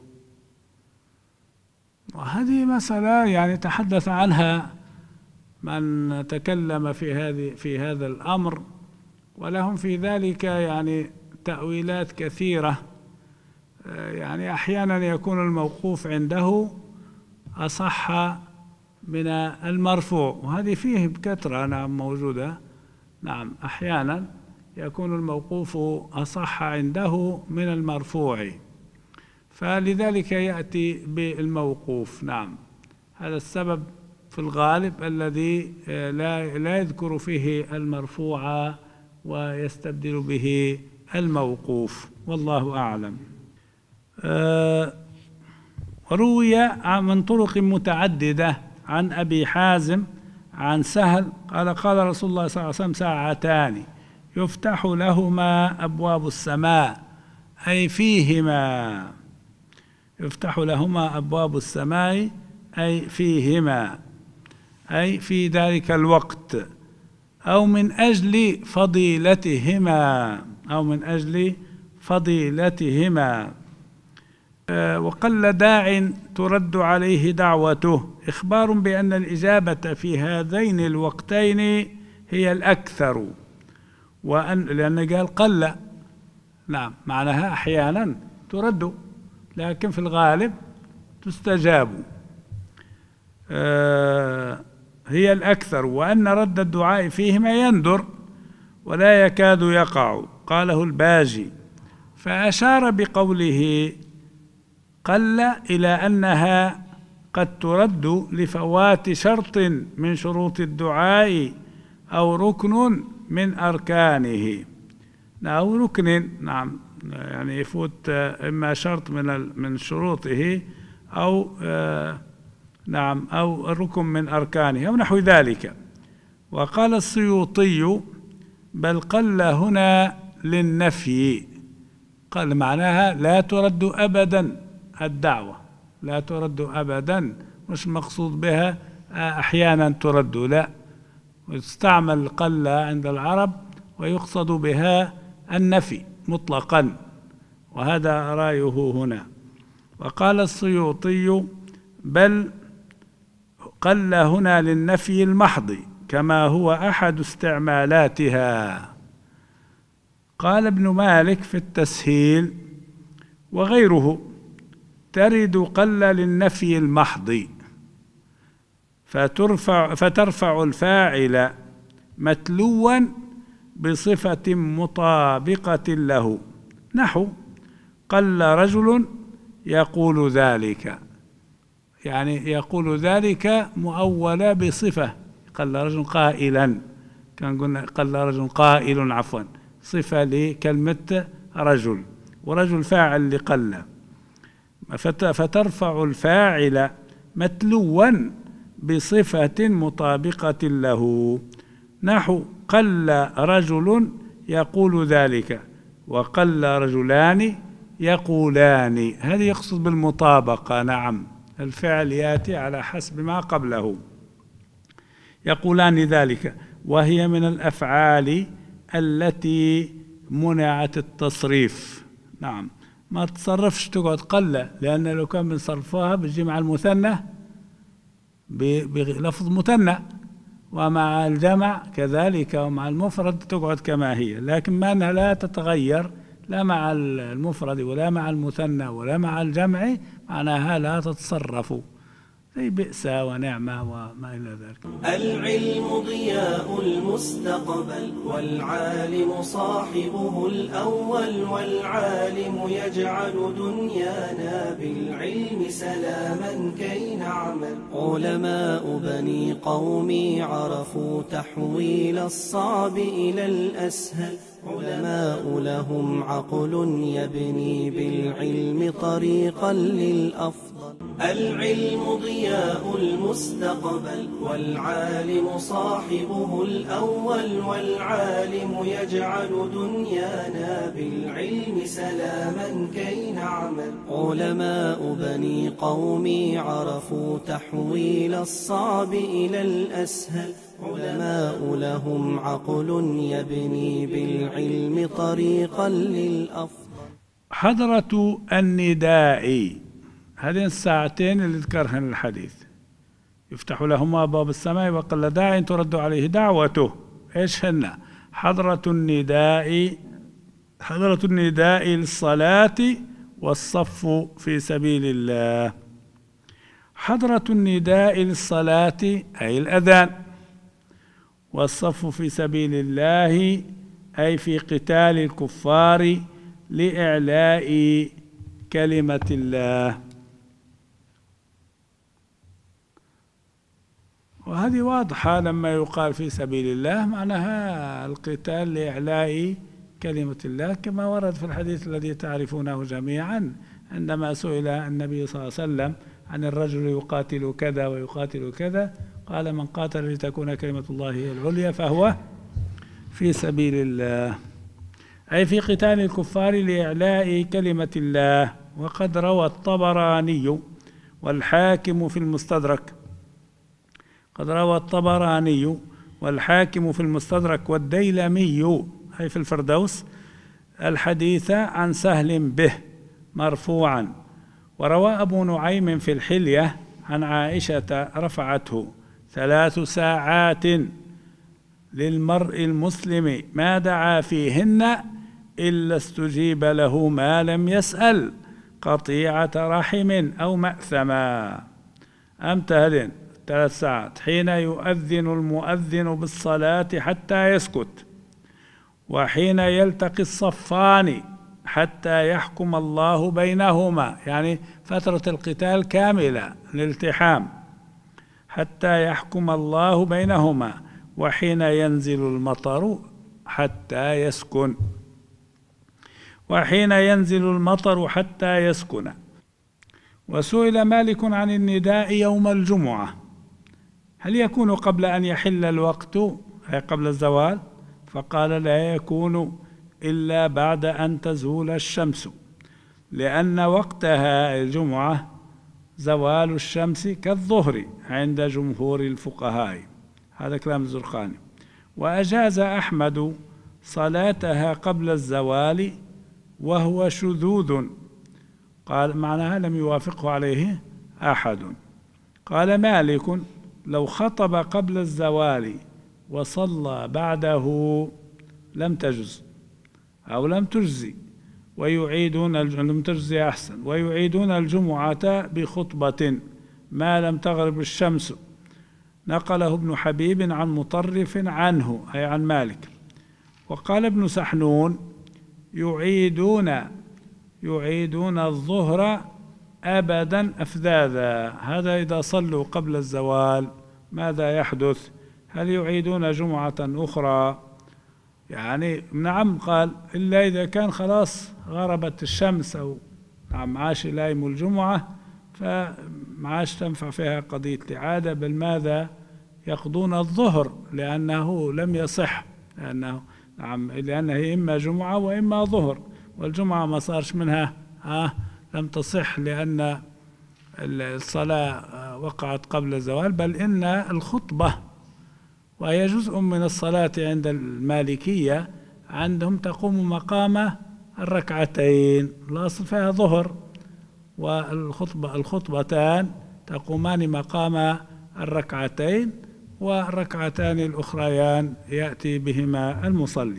وهذه مسألة يعني تحدث عنها من تكلم في هذا الأمر، ولهم في ذلك يعني تأويلات كثيرة. يعني أحيانا يكون الموقوف عنده أصح من المرفوع، وهذه فيه بكثرة نعم موجودة. نعم، أحيانا يكون الموقوف أصح عنده من المرفوع، فلذلك يأتي بالموقوف. نعم، هذا السبب في الغالب الذي لا يذكر فيه المرفوع ويستبدل به الموقوف، والله أعلم. وروي من طرق متعددة عن أبي حازم عن سهل قال رسول الله صلى الله عليه وسلم ساعتان يفتح لهما أبواب السماء، أي فيهما، يفتح لهما أبواب السماء أي فيهما، أي في ذلك الوقت، أو من أجل فضيلتهما، أو من أجل فضيلتهما. وقل داع ترد عليه دعوته، إخبار بأن الإجابة في هذين الوقتين هي الأكثر، لأن قال قل، نعم، معناها أحيانا ترد لكن في الغالب تستجاب، هي الأكثر، وأن رد الدعاء فيهما يندر ولا يكاد يقع، قاله الباجي. فأشار بقوله قل إلى أنها قد ترد لفوات شرط من شروط الدعاء أو ركن من أركانه، أو ركن، نعم، يعني يفوت إما شرط من شروطه أو نعم أو ركن من أركانه أو نحو ذلك. وقال السيوطي بل قل هنا للنفي، قال معناها لا ترد أبدا الدعوة، لا ترد أبدا، مش مقصود بها أحيانا ترد، لا، ويستعمل قل عند العرب ويقصد بها النفي مطلقا، وهذا رأيه هنا. وقال السيوطي بل قل هنا للنفي المحض كما هو أحد استعمالاتها. قال ابن مالك في التسهيل وغيره ترد قل للنفي المحض فترفع الفاعل متلوا بصفة مطابقة له، نحو قل رجل يقول ذلك، يعني يقول ذلك مؤولة بصفة، قل رجل قائلا، كان قلنا قل رجل قائل عفوا، صفة لكلمة رجل، ورجل فاعل لقل، فترفع الفاعل متلوا بصفة مطابقة له، نحو قل رجل يقول ذلك، وقل رجلان يقولان. هذه يقصد بالمطابقة. نعم، الفعل يأتي على حسب ما قبله. يقولان ذلك، وهي من الأفعال التي منعت التصريف. نعم، ما تصرفش تقعد قل، لأن لو كان بنصرفها بيجي مع المثنى بلفظ مثنى، ومع الجمع كذلك، ومع المفرد تقعد كما هي، لكن ما أنها لا تتغير لا مع المفرد ولا مع المثنى ولا مع الجمع، معناها لا تتصرف، زي بئس ونعمة وما إلى ذلك. العلم ضياء المستقبل، والعالم صاحبه الأول، والعالم يجعل دنيانا بالعلم سلاما كي نعمل. علماء بني قومي عرفوا تحويل الصعب إلى الأسهل، علماء لهم عقل يبني بالعلم طريقا للأفضل. العلم ضياء المستقبل، والعالم صاحبه الأول، والعالم يجعل دنيانا بالعلم سلاما كي نعمل. علماء بني قومي عرفوا تحويل الصعب إلى الأسهل، علماء لهم عقل يبني بالعلم طريقا للأفضل. حضرة النداء، هذين الساعتين اللي ذكرهن الحديث، يفتح لهما باب السماء وقل داع ترد عليه دعوته. ايش هن؟ حضرة النداء للصلاة والصف في سبيل الله. حضرة النداء للصلاة أي الأذان، والصف في سبيل الله أي في قتال الكفار لإعلاء كلمة الله. وهذه واضحة، لما يقال في سبيل الله معناها القتال لإعلاء كلمة الله، كما ورد في الحديث الذي تعرفونه جميعا، عندما سئل النبي صلى الله عليه وسلم عن الرجل يقاتل كذا ويقاتل كذا، قال من قاتل لتكون كلمة الله هي العليا فهو في سبيل الله، أي في قتال الكفار لإعلاء كلمة الله. وقد روى الطبراني والحاكم في المستدرك، قد روى الطبراني والحاكم في المستدرك والديلمي أي في الفردوس الحديث عن سهل به مرفوعا. وروى أبو نعيم في الحلية عن عائشة رفعته: 3 ساعات للمرء المسلم ما دعا فيهن إلا استجيب له ما لم يسأل قطيعة رحم أو مأثما. أمتى هذين 3 ساعات؟ حين يؤذن المؤذن بالصلاة حتى يسكت، وحين يلتقي الصفان حتى يحكم الله بينهما، يعني فترة القتال كاملة الالتحام، حتى يحكم الله بينهما، وحين ينزل المطر حتى يسكن، وحين ينزل المطر حتى يسكن. وسئل مالك عن النداء يوم الجمعة هل يكون قبل أن يحل الوقت أي قبل الزوال؟ فقال لا يكون إلا بعد أن تزول الشمس، لأن وقتها الجمعة زوال الشمس كالظهر عند جمهور الفقهاء. هذا كلام الزرقاني. وأجاز أحمد صلاتها قبل الزوال وهو شذوذ، قال معناها لم يوافقه عليه أحد. قال مالك لو خطب قبل الزوال وصلى بعده لم تجز أو لم تجزي، لم تجزي أحسن، ويعيدون الجمعة بخطبة ما لم تغرب الشمس. نقله ابن حبيب عن مطرف عنه أي عن مالك. وقال ابن سحنون يعيدون الظهر أبدا أفذاذا. هذا إذا صلوا قبل الزوال ماذا يحدث؟ هل يعيدون جمعة أخرى؟ يعني نعم، قال إلا إذا كان خلاص غربت الشمس أو نعم عاش إلى يوم الجمعة فمعاش تنفع فيها قضية الإعادة، بل ماذا يقضون الظهر لأنه لم يصح، لأنه إما جمعة وإما ظهر، والجمعة ما صارش منها لم تصح لأن الصلاة وقعت قبل الزوال، بل إن الخطبة وهي جزء من الصلاة عند المالكية عندهم تقوم مقام الركعتين، الأصل فيها ظهر، والخطبتان تقومان مقام الركعتين، والركعتان الأخريان يأتي بهما المصلي.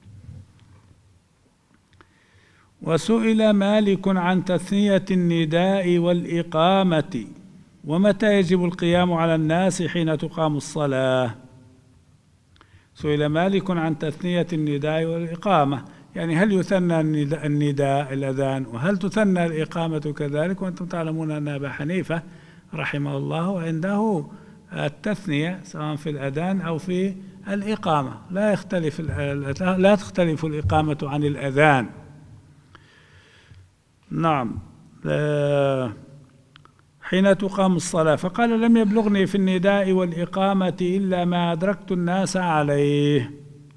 وسئل مالك عن تثنية النداء والإقامة ومتى يجب القيام على الناس حين تقام الصلاة. سئل مالك عن تثنية النداء والإقامة، يعني هل يثنى النداء الأذان وهل تثنى الإقامة كذلك؟ وأنتم تعلمون أن أبا حنيفة رحمه الله عنده التثنية سواء في الأذان أو في الإقامة، لا تختلف الإقامة عن الأذان. نعم، حين تقام الصلاة. فقال لم يبلغني في النداء والإقامة إلا ما أدركت الناس عليه،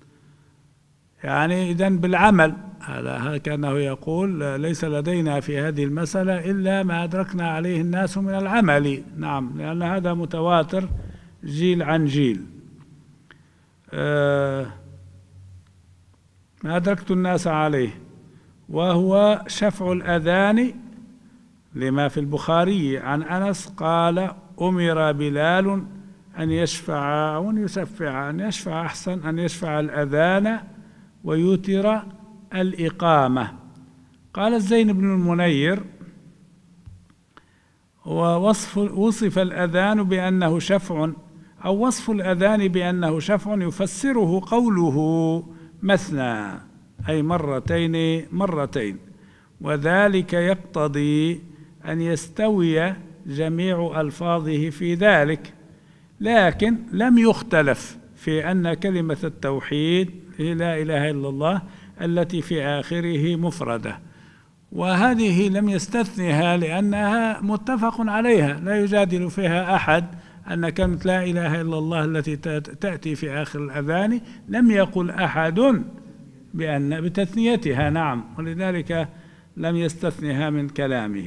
يعني إذن بالعمل، هذا كأنه يقول ليس لدينا في هذه المسألة إلا ما أدركنا عليه الناس من العمل. نعم، لأن هذا متواتر جيل عن جيل. ما أدركت الناس عليه، وهو شفع الأذان لما في البخاري عن أنس قال أمر بلال أن يشفع أو أن يشفع، أن يشفع أحسن، أن يشفع الأذان ويوتر الإقامة. قال الزين بن المنير وصف الأذان بأنه شفع، أو وصف الأذان بأنه شفع يفسره قوله مثنى أي مرتين، وذلك يقتضي أن يستوي جميع ألفاظه في ذلك، لكن لم يختلف في أن كلمة التوحيد هي لا إله إلا الله التي في آخره مفردة، وهذه لم يستثنها لأنها متفق عليها، لا يجادل فيها أحد أن كلمة لا إله إلا الله التي تأتي في آخر الأذان لم يقل أحد بتثنيتها. نعم، ولذلك لم يستثنها من كلامه.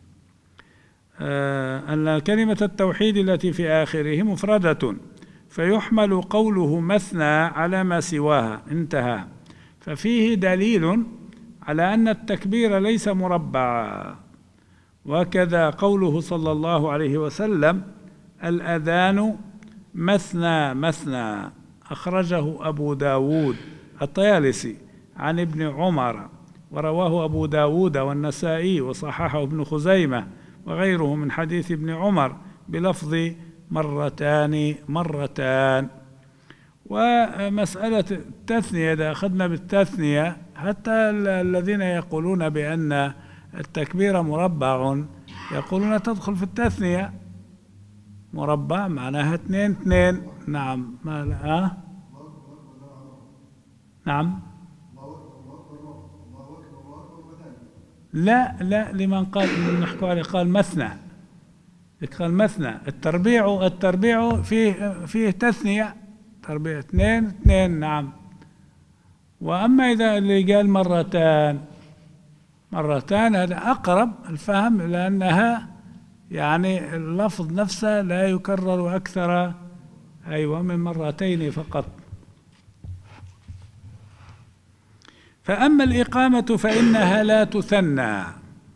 أن كلمة التوحيد التي في آخره مفردة، فيحمل قوله مثنى على ما سواها، انتهى. ففيه دليل على أن التكبير ليس مربعا، وكذا قوله صلى الله عليه وسلم الأذان مثنى، أخرجه أبو داود الطيالسي عن ابن عمر، ورواه أبو داود والنسائي وصححه ابن خزيمة وغيره من حديث ابن عمر بلفظ مرتان. ومسألة التثنية إذا أخذنا بالتثنية، حتى الذين يقولون بأن التكبير مربع يقولون تدخل في التثنية، مربع معناها 2. نعم، نعم، لا لمن قال نحكوا عليه قال مثنى، التربيع فيه تثنية، تربيع 2. نعم. وأما إذا اللي قال مرتان هذا أقرب الفهم، لأنها يعني اللفظ نفسه لا يكرر أكثر من مرتين فقط. فأما الإقامة فإنها لا تثنى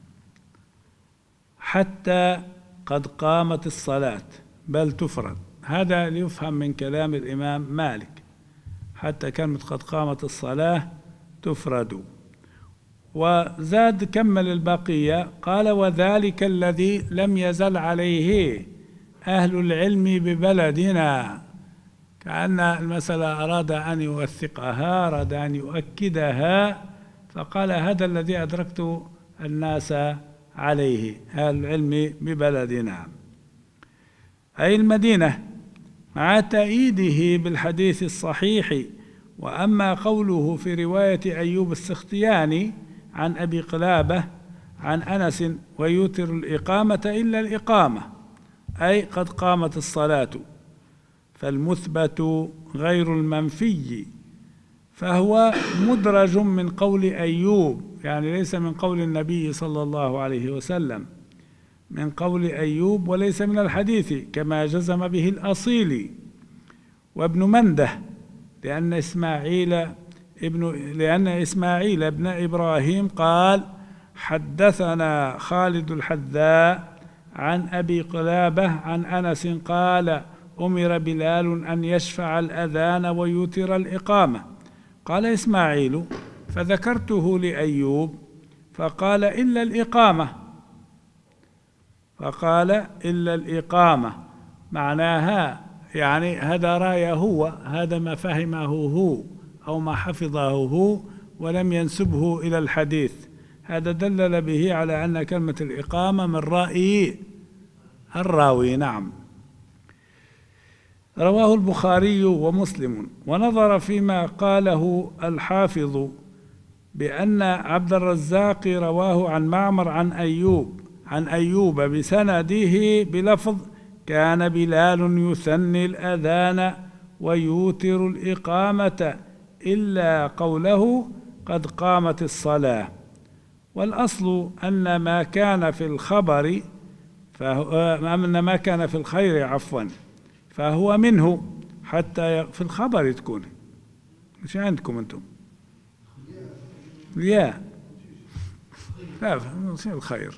حتى قد قامت الصلاة، بل تفرد. هذا ليفهم من كلام الإمام مالك، حتى كلمة قد قامت الصلاة تفرد. وزاد كمل البقية قال وذلك الذي لم يزل عليه أهل العلم ببلدنا، كأن المسألة أراد أن يوثقها، أراد أن يؤكدها، فقال هذا الذي أدركت الناس عليه، أهل العلم ببلدنا أي المدينة، مع تأييده بالحديث الصحيح. وأما قوله في رواية أيوب السختياني عن أبي قلابة عن أنس ويوتر الإقامة إلا الإقامة، أي قد قامت الصلاة، فالمثبت غير المنفي، فهو مدرج من قول أيوب، يعني ليس من قول النبي صلى الله عليه وسلم، من قول أيوب وليس من الحديث كما جزم به الأصيلي وابن منده، لأن إسماعيل ابن إبراهيم قال حدثنا خالد الحذاء عن أبي قلابة عن أنس قال أمر بلال أن يشفع الأذان ويوتر الإقامة. قال إسماعيل فذكرته لأيوب فقال إلا الإقامة، معناها يعني هذا رأيه هو، هذا ما فهمه هو أو ما حفظه هو ولم ينسبه إلى الحديث، هذا دلل به على أن كلمة الإقامة من رأي الراوي. نعم. رواه البخاري ومسلم. ونظر فيما قاله الحافظ بأن عبد الرزاق رواه عن معمر عن أيوب بسنده بلفظ كان بلال يثني الأذان ويوتر الإقامة إلا قوله قد قامت الصلاة. والأصل أن ما كان في الخبر أن ما كان في الخير فهو منه حتى في الخبر تكون مش عندكم أنتم لا في الخير،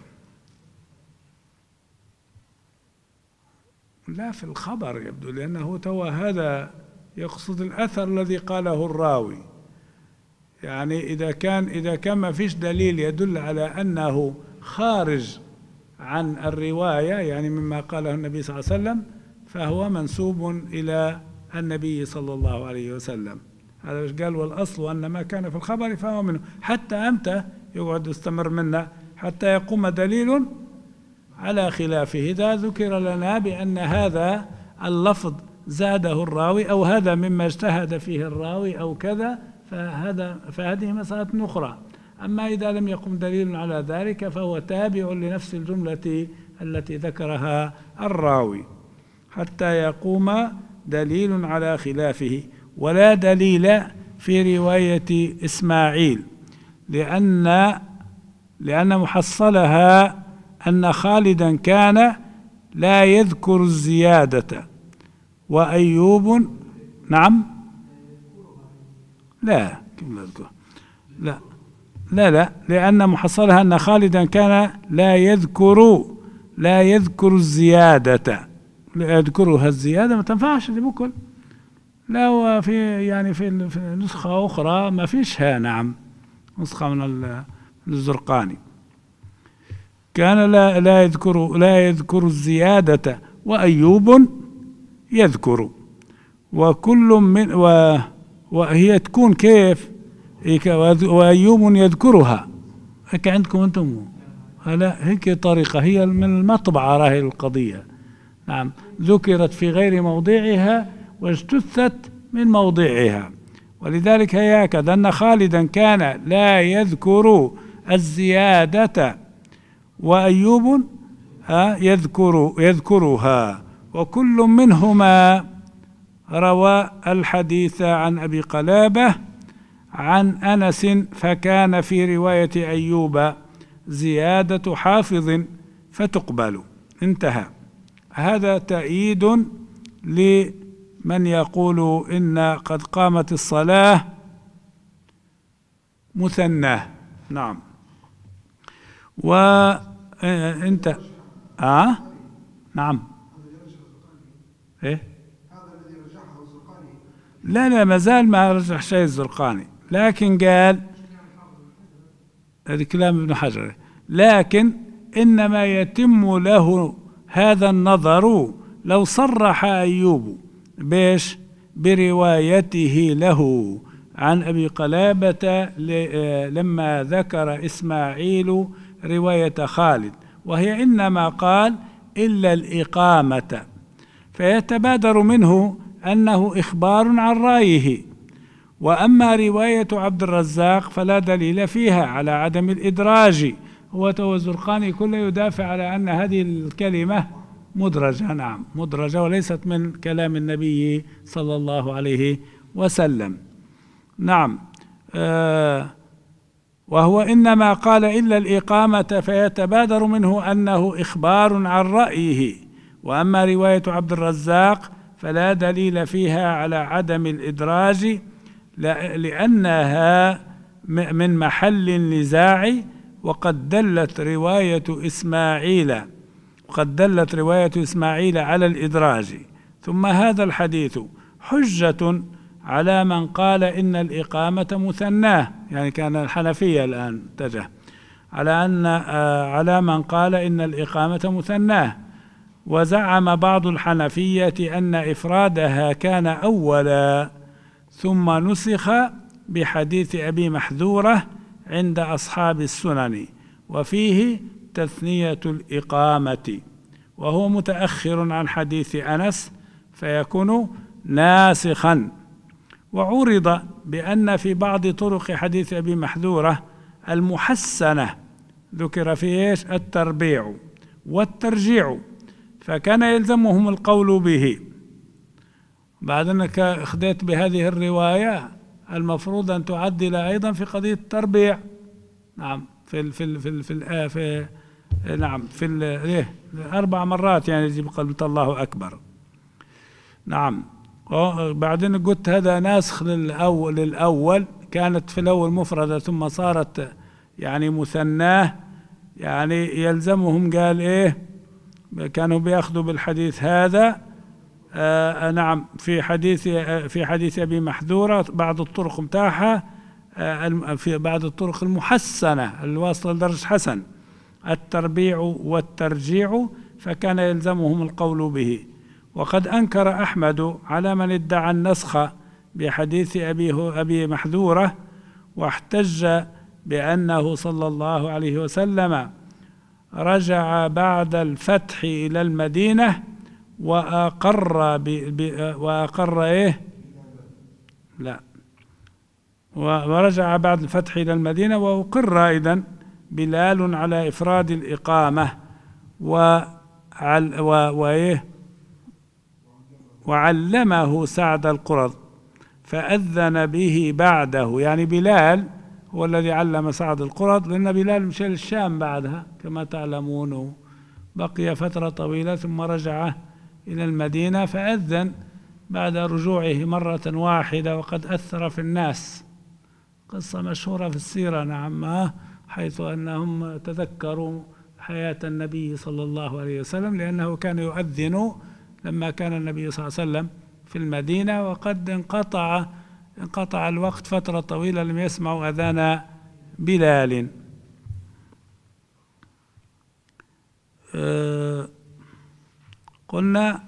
لا في الخبر يبدو، لأنه توا هذا يقصد الأثر الذي قاله الراوي، يعني إذا كان ما فيش دليل يدل على أنه خارج عن الرواية، يعني مما قاله النبي صلى الله عليه وسلم، فهو منسوب إلى النبي صلى الله عليه وسلم. هذا مش قال والأصل أن ما كان في الخبر فهو منه، حتى أمتى يقعد يستمر منا حتى يقوم دليل على خلافه. إذا ذكر لنا بأن هذا اللفظ زاده الراوي أو هذا مما اجتهد فيه الراوي أو كذا، فهذه مسألة أخرى. أما إذا لم يقم دليل على ذلك فهو تابع لنفس الجملة التي ذكرها الراوي حتى يقوم دليل على خلافه. ولا دليل في رواية إسماعيل لأن محصلها أن خالدا كان لا يذكر الزيادة وأيوب نعم لا لأن محصلها أن خالدا كان لا يذكر الزيادة، لا يذكرها الزيادة ما تنفعش اللي بكل لا في نسخة أخرى ما فيشها. نعم، نسخة من الزرقاني كان لا يذكر الزيادة وأيوب يذكر، وكل من وهي تكون كيف وأيوب يذكرها هيك عندكم أنتم، لا هيك طريقة هي من المطبعة راهي القضية. نعم، ذكرت في غير موضعها واجتثت من موضعها، ولذلك هي هكذا أن خالدا كان لا يذكر الزيادة وأيوب يذكرها، وكل منهما روى الحديث عن أبي قلابة عن أنس، فكان في رواية أيوب زيادة حافظ فتقبل. انتهى. هذا تأييد لمن يقول إن قد قامت الصلاة مثناه. نعم. وانت نعم ايه لا ما زال ما رجح شيء الزرقاني، لكن قال هذا كلام ابن حجر، لكن إنما يتم له هذا النظر لو صرح أيوب بروايته له عن أبي قلابة لما ذكر إسماعيل رواية خالد، وهي إنما قال إلا الإقامة، فيتبادر منه أنه إخبار عن رأيه. وأما رواية عبد الرزاق فلا دليل فيها على عدم الإدراج. هو الزرقاني كله يدافع على أن هذه الكلمة مدرجة، نعم مدرجة وليست من كلام النبي صلى الله عليه وسلم. نعم وهو إنما قال إلا الإقامة، فيتبادر منه أنه إخبار عن رأيه. وأما رواية عبد الرزاق فلا دليل فيها على عدم الإدراج لأنها من محل النزاع، وقد دلت رواية إسماعيل على الإدراج. ثم هذا الحديث حجة على من قال إن الإقامة مثناه، يعني كان الحنفية الآن اتجه على من قال إن الإقامة مثناه. وزعم بعض الحنفية أن إفرادها كان أولا ثم نسخ بحديث أبي محذورة عند أصحاب السنن، وفيه تثنية الإقامة، وهو متأخر عن حديث أنس فيكون ناسخا. وعرض بأن في بعض طرق حديث أبي محذورة المحسنة ذكر فيه التربيع والترجيع، فكان يلزمهم القول به. بعد أنك أخذت بهذه الرواية المفروض أن تعدل أيضا في قضية التربيع. نعم في 4 مرات يعني يجب قلبة الله أكبر. نعم بعدين قلت هذا ناسخ للأول، كانت في الأول مفردة ثم صارت يعني مثناه، يعني يلزمهم قال إيه كانوا بيأخذوا بالحديث هذا نعم في حديث أبي محذورة بعض الطرق متاحة، في بعض الطرق المحسنة الواصلة لدرجة حسن التربيع والترجيع، فكان يلزمهم القول به. وقد أنكر أحمد على من ادعى النسخ بحديث أبي محذورة، واحتج بأنه صلى الله عليه وسلم رجع بعد الفتح إلى المدينة ورجع بعد الفتح إلى المدينة وأقر أيضا بلال على إفراد الإقامة وعلمه سعد القرظ فأذن به بعده، يعني بلال هو الذي علم سعد القرظ، لأن بلال مشى للشام بعدها كما تعلمون، بقي فترة طويلة ثم رجع إلى المدينة فأذن بعد رجوعه مرة واحدة، وقد أثر في الناس. قصة مشهورة في السيرة نعم، حيث أنهم تذكروا حياة النبي صلى الله عليه وسلم، لأنه كان يؤذن لما كان النبي صلى الله عليه وسلم في المدينة، وقد انقطع الوقت فترة طويلة لم يسمعوا أذان بلال. قلنا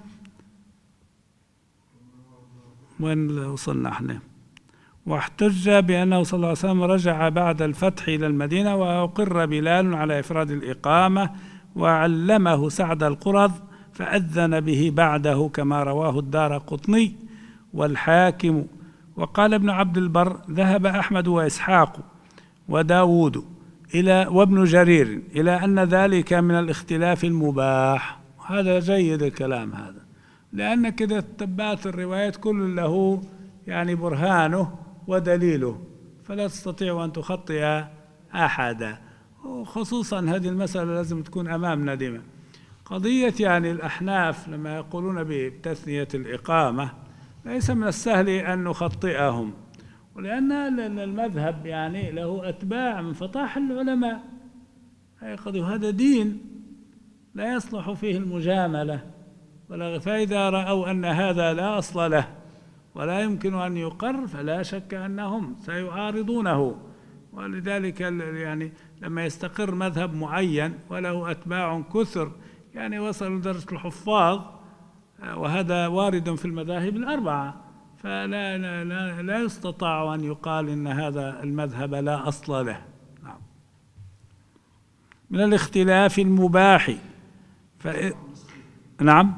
وين وصلنا احنا؟ واحتج بأنه صلى الله عليه وسلم رجع بعد الفتح إلى المدينة، وأقر بلال على إفراد الإقامة وعلمه سعد القرظ فأذن به بعده كما رواه الدارقطني والحاكم. وقال ابن عبد البر ذهب أحمد وإسحاق وداود وابن جرير إلى أن ذلك من الاختلاف المباح. هذا جيد الكلام هذا، لأن كده تبعت الروايات كل له يعني برهانه ودليله، فلا تستطيع أن تخطئ أحدا. وخصوصا هذه المسألة لازم تكون أمامنا دائما. قضية يعني الأحناف لما يقولون بتثنية الإقامة ليس من السهل أن نخطئهم، ولأن المذهب يعني له أتباع من فطاحل العلماء، هذا دين لا يصلح فيه المجاملة ولا، فإذا رأوا أن هذا لا أصل له ولا يمكن أن يقر فلا شك أنهم سيعارضونه. ولذلك يعني لما يستقر مذهب معين وله أتباع كثر يعني وصلوا لدرجة الحفاظ، وهذا وارد في المذاهب الأربعة، فلا لا لا لا يستطاع أن يقال إن هذا المذهب لا أصل له. نعم. من الاختلاف المباح نعم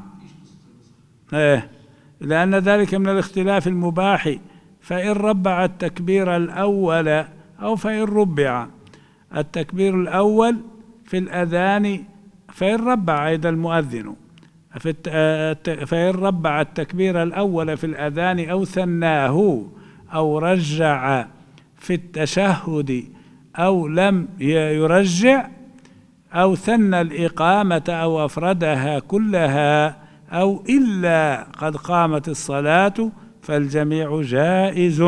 لأن ذلك من الاختلاف المباح، فإن ربع التكبير الأول أو فإن ربع التكبير الأول في الأذان، فإن ربع أيضا المؤذن فإن ربع التكبير الأول في الأذان أو ثناه أو رجع في التشهد أو لم يرجع أو ثنى الإقامة أو أفردها كلها أو إلا قد قامت الصلاة فالجميع جائز.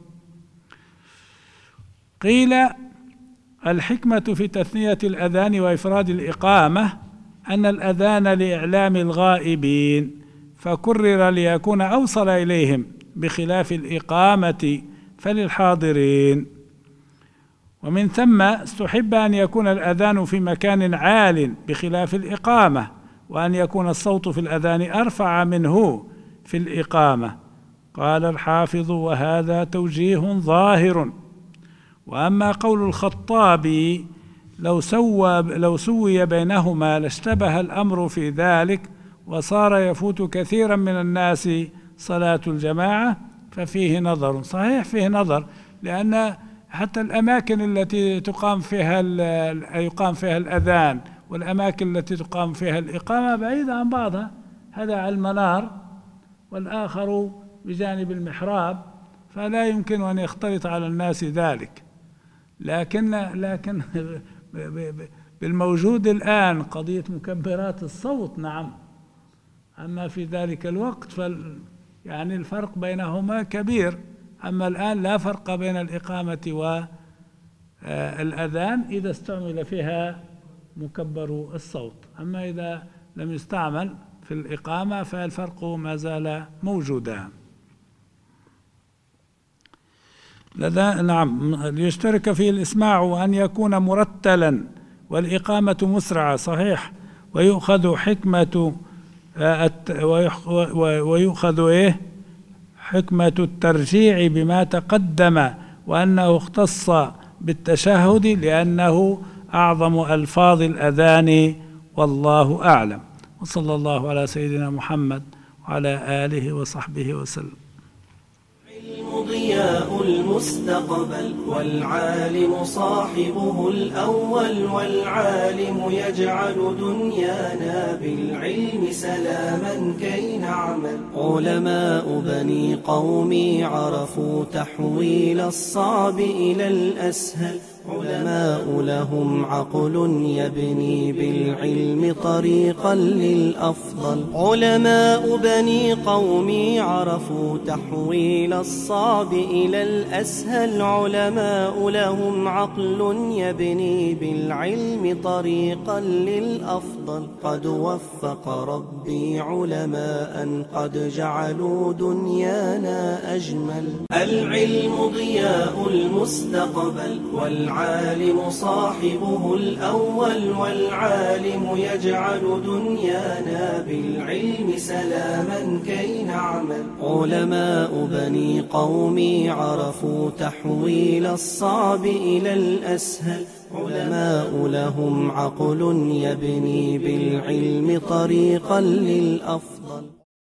قيل الحكمة في تثنية الأذان وإفراد الإقامة أن الأذان لإعلام الغائبين فكرر ليكون أوصل إليهم، بخلاف الإقامة فللحاضرين. ومن ثم استحب أن يكون الأذان في مكان عال بخلاف الإقامة، وأن يكون الصوت في الأذان أرفع منه في الإقامة. قال الحافظ وهذا توجيه ظاهر. وأما قول الخطابي لو سوي بينهما لاشتبه الأمر في ذلك وصار يفوت كثيرا من الناس صلاة الجماعة، ففيه نظر. صحيح فيه نظر، لأن حتى الأماكن التي يقام فيها الأذان والأماكن التي تقام فيها الإقامة بعيدة عن بعضها، هذا على المنار والآخر بجانب المحراب، فلا يمكن أن يختلط على الناس ذلك. لكن بالموجود الآن قضية مكبرات الصوت، نعم، أما في ذلك الوقت يعني الفرق بينهما كبير. أما الآن لا فرق بين الإقامة والأذان إذا استعمل فيها مكبر الصوت. أما إذا لم يستعمل في الإقامة فالفرق ما زال موجودا. نعم، ليشترك فيه الإسماع وأن يكون مرتلا والإقامة مسرعة. صحيح. ويؤخذ حكمة الترجيع بما تقدم، وأنه اختص بالتشهد لأنه أعظم ألفاظ الأذان، والله أعلم. وصلى الله على سيدنا محمد وعلى آله وصحبه وسلم. العلم ضياء المستقبل، والعالم صاحبه الأول، والعالم يجعل دنيانا بالعلم سلاما كي نعمل. علماء بني قومي عرفوا تحويل الصعب إلى الأسهل، علماء لهم عقل يبني بالعلم طريقا للأفضل. علماء بني قومي عرفوا تحويل الصعب إلى الأسهل، علماء لهم عقل يبني بالعلم طريقا للأفضل. قد وفق ربي علماء قد جعلوا دنيانا أجمل. العلم ضياء المستقبل، والعالم صاحبه الأول، والعالم يجعل دنيانا بالعلم سلاما كي نعمل. علماء بني قومي عرفوا تحويل الصعب إلى الأسهل، علماء لهم عقل يبني بالعلم طريقا للأفضل.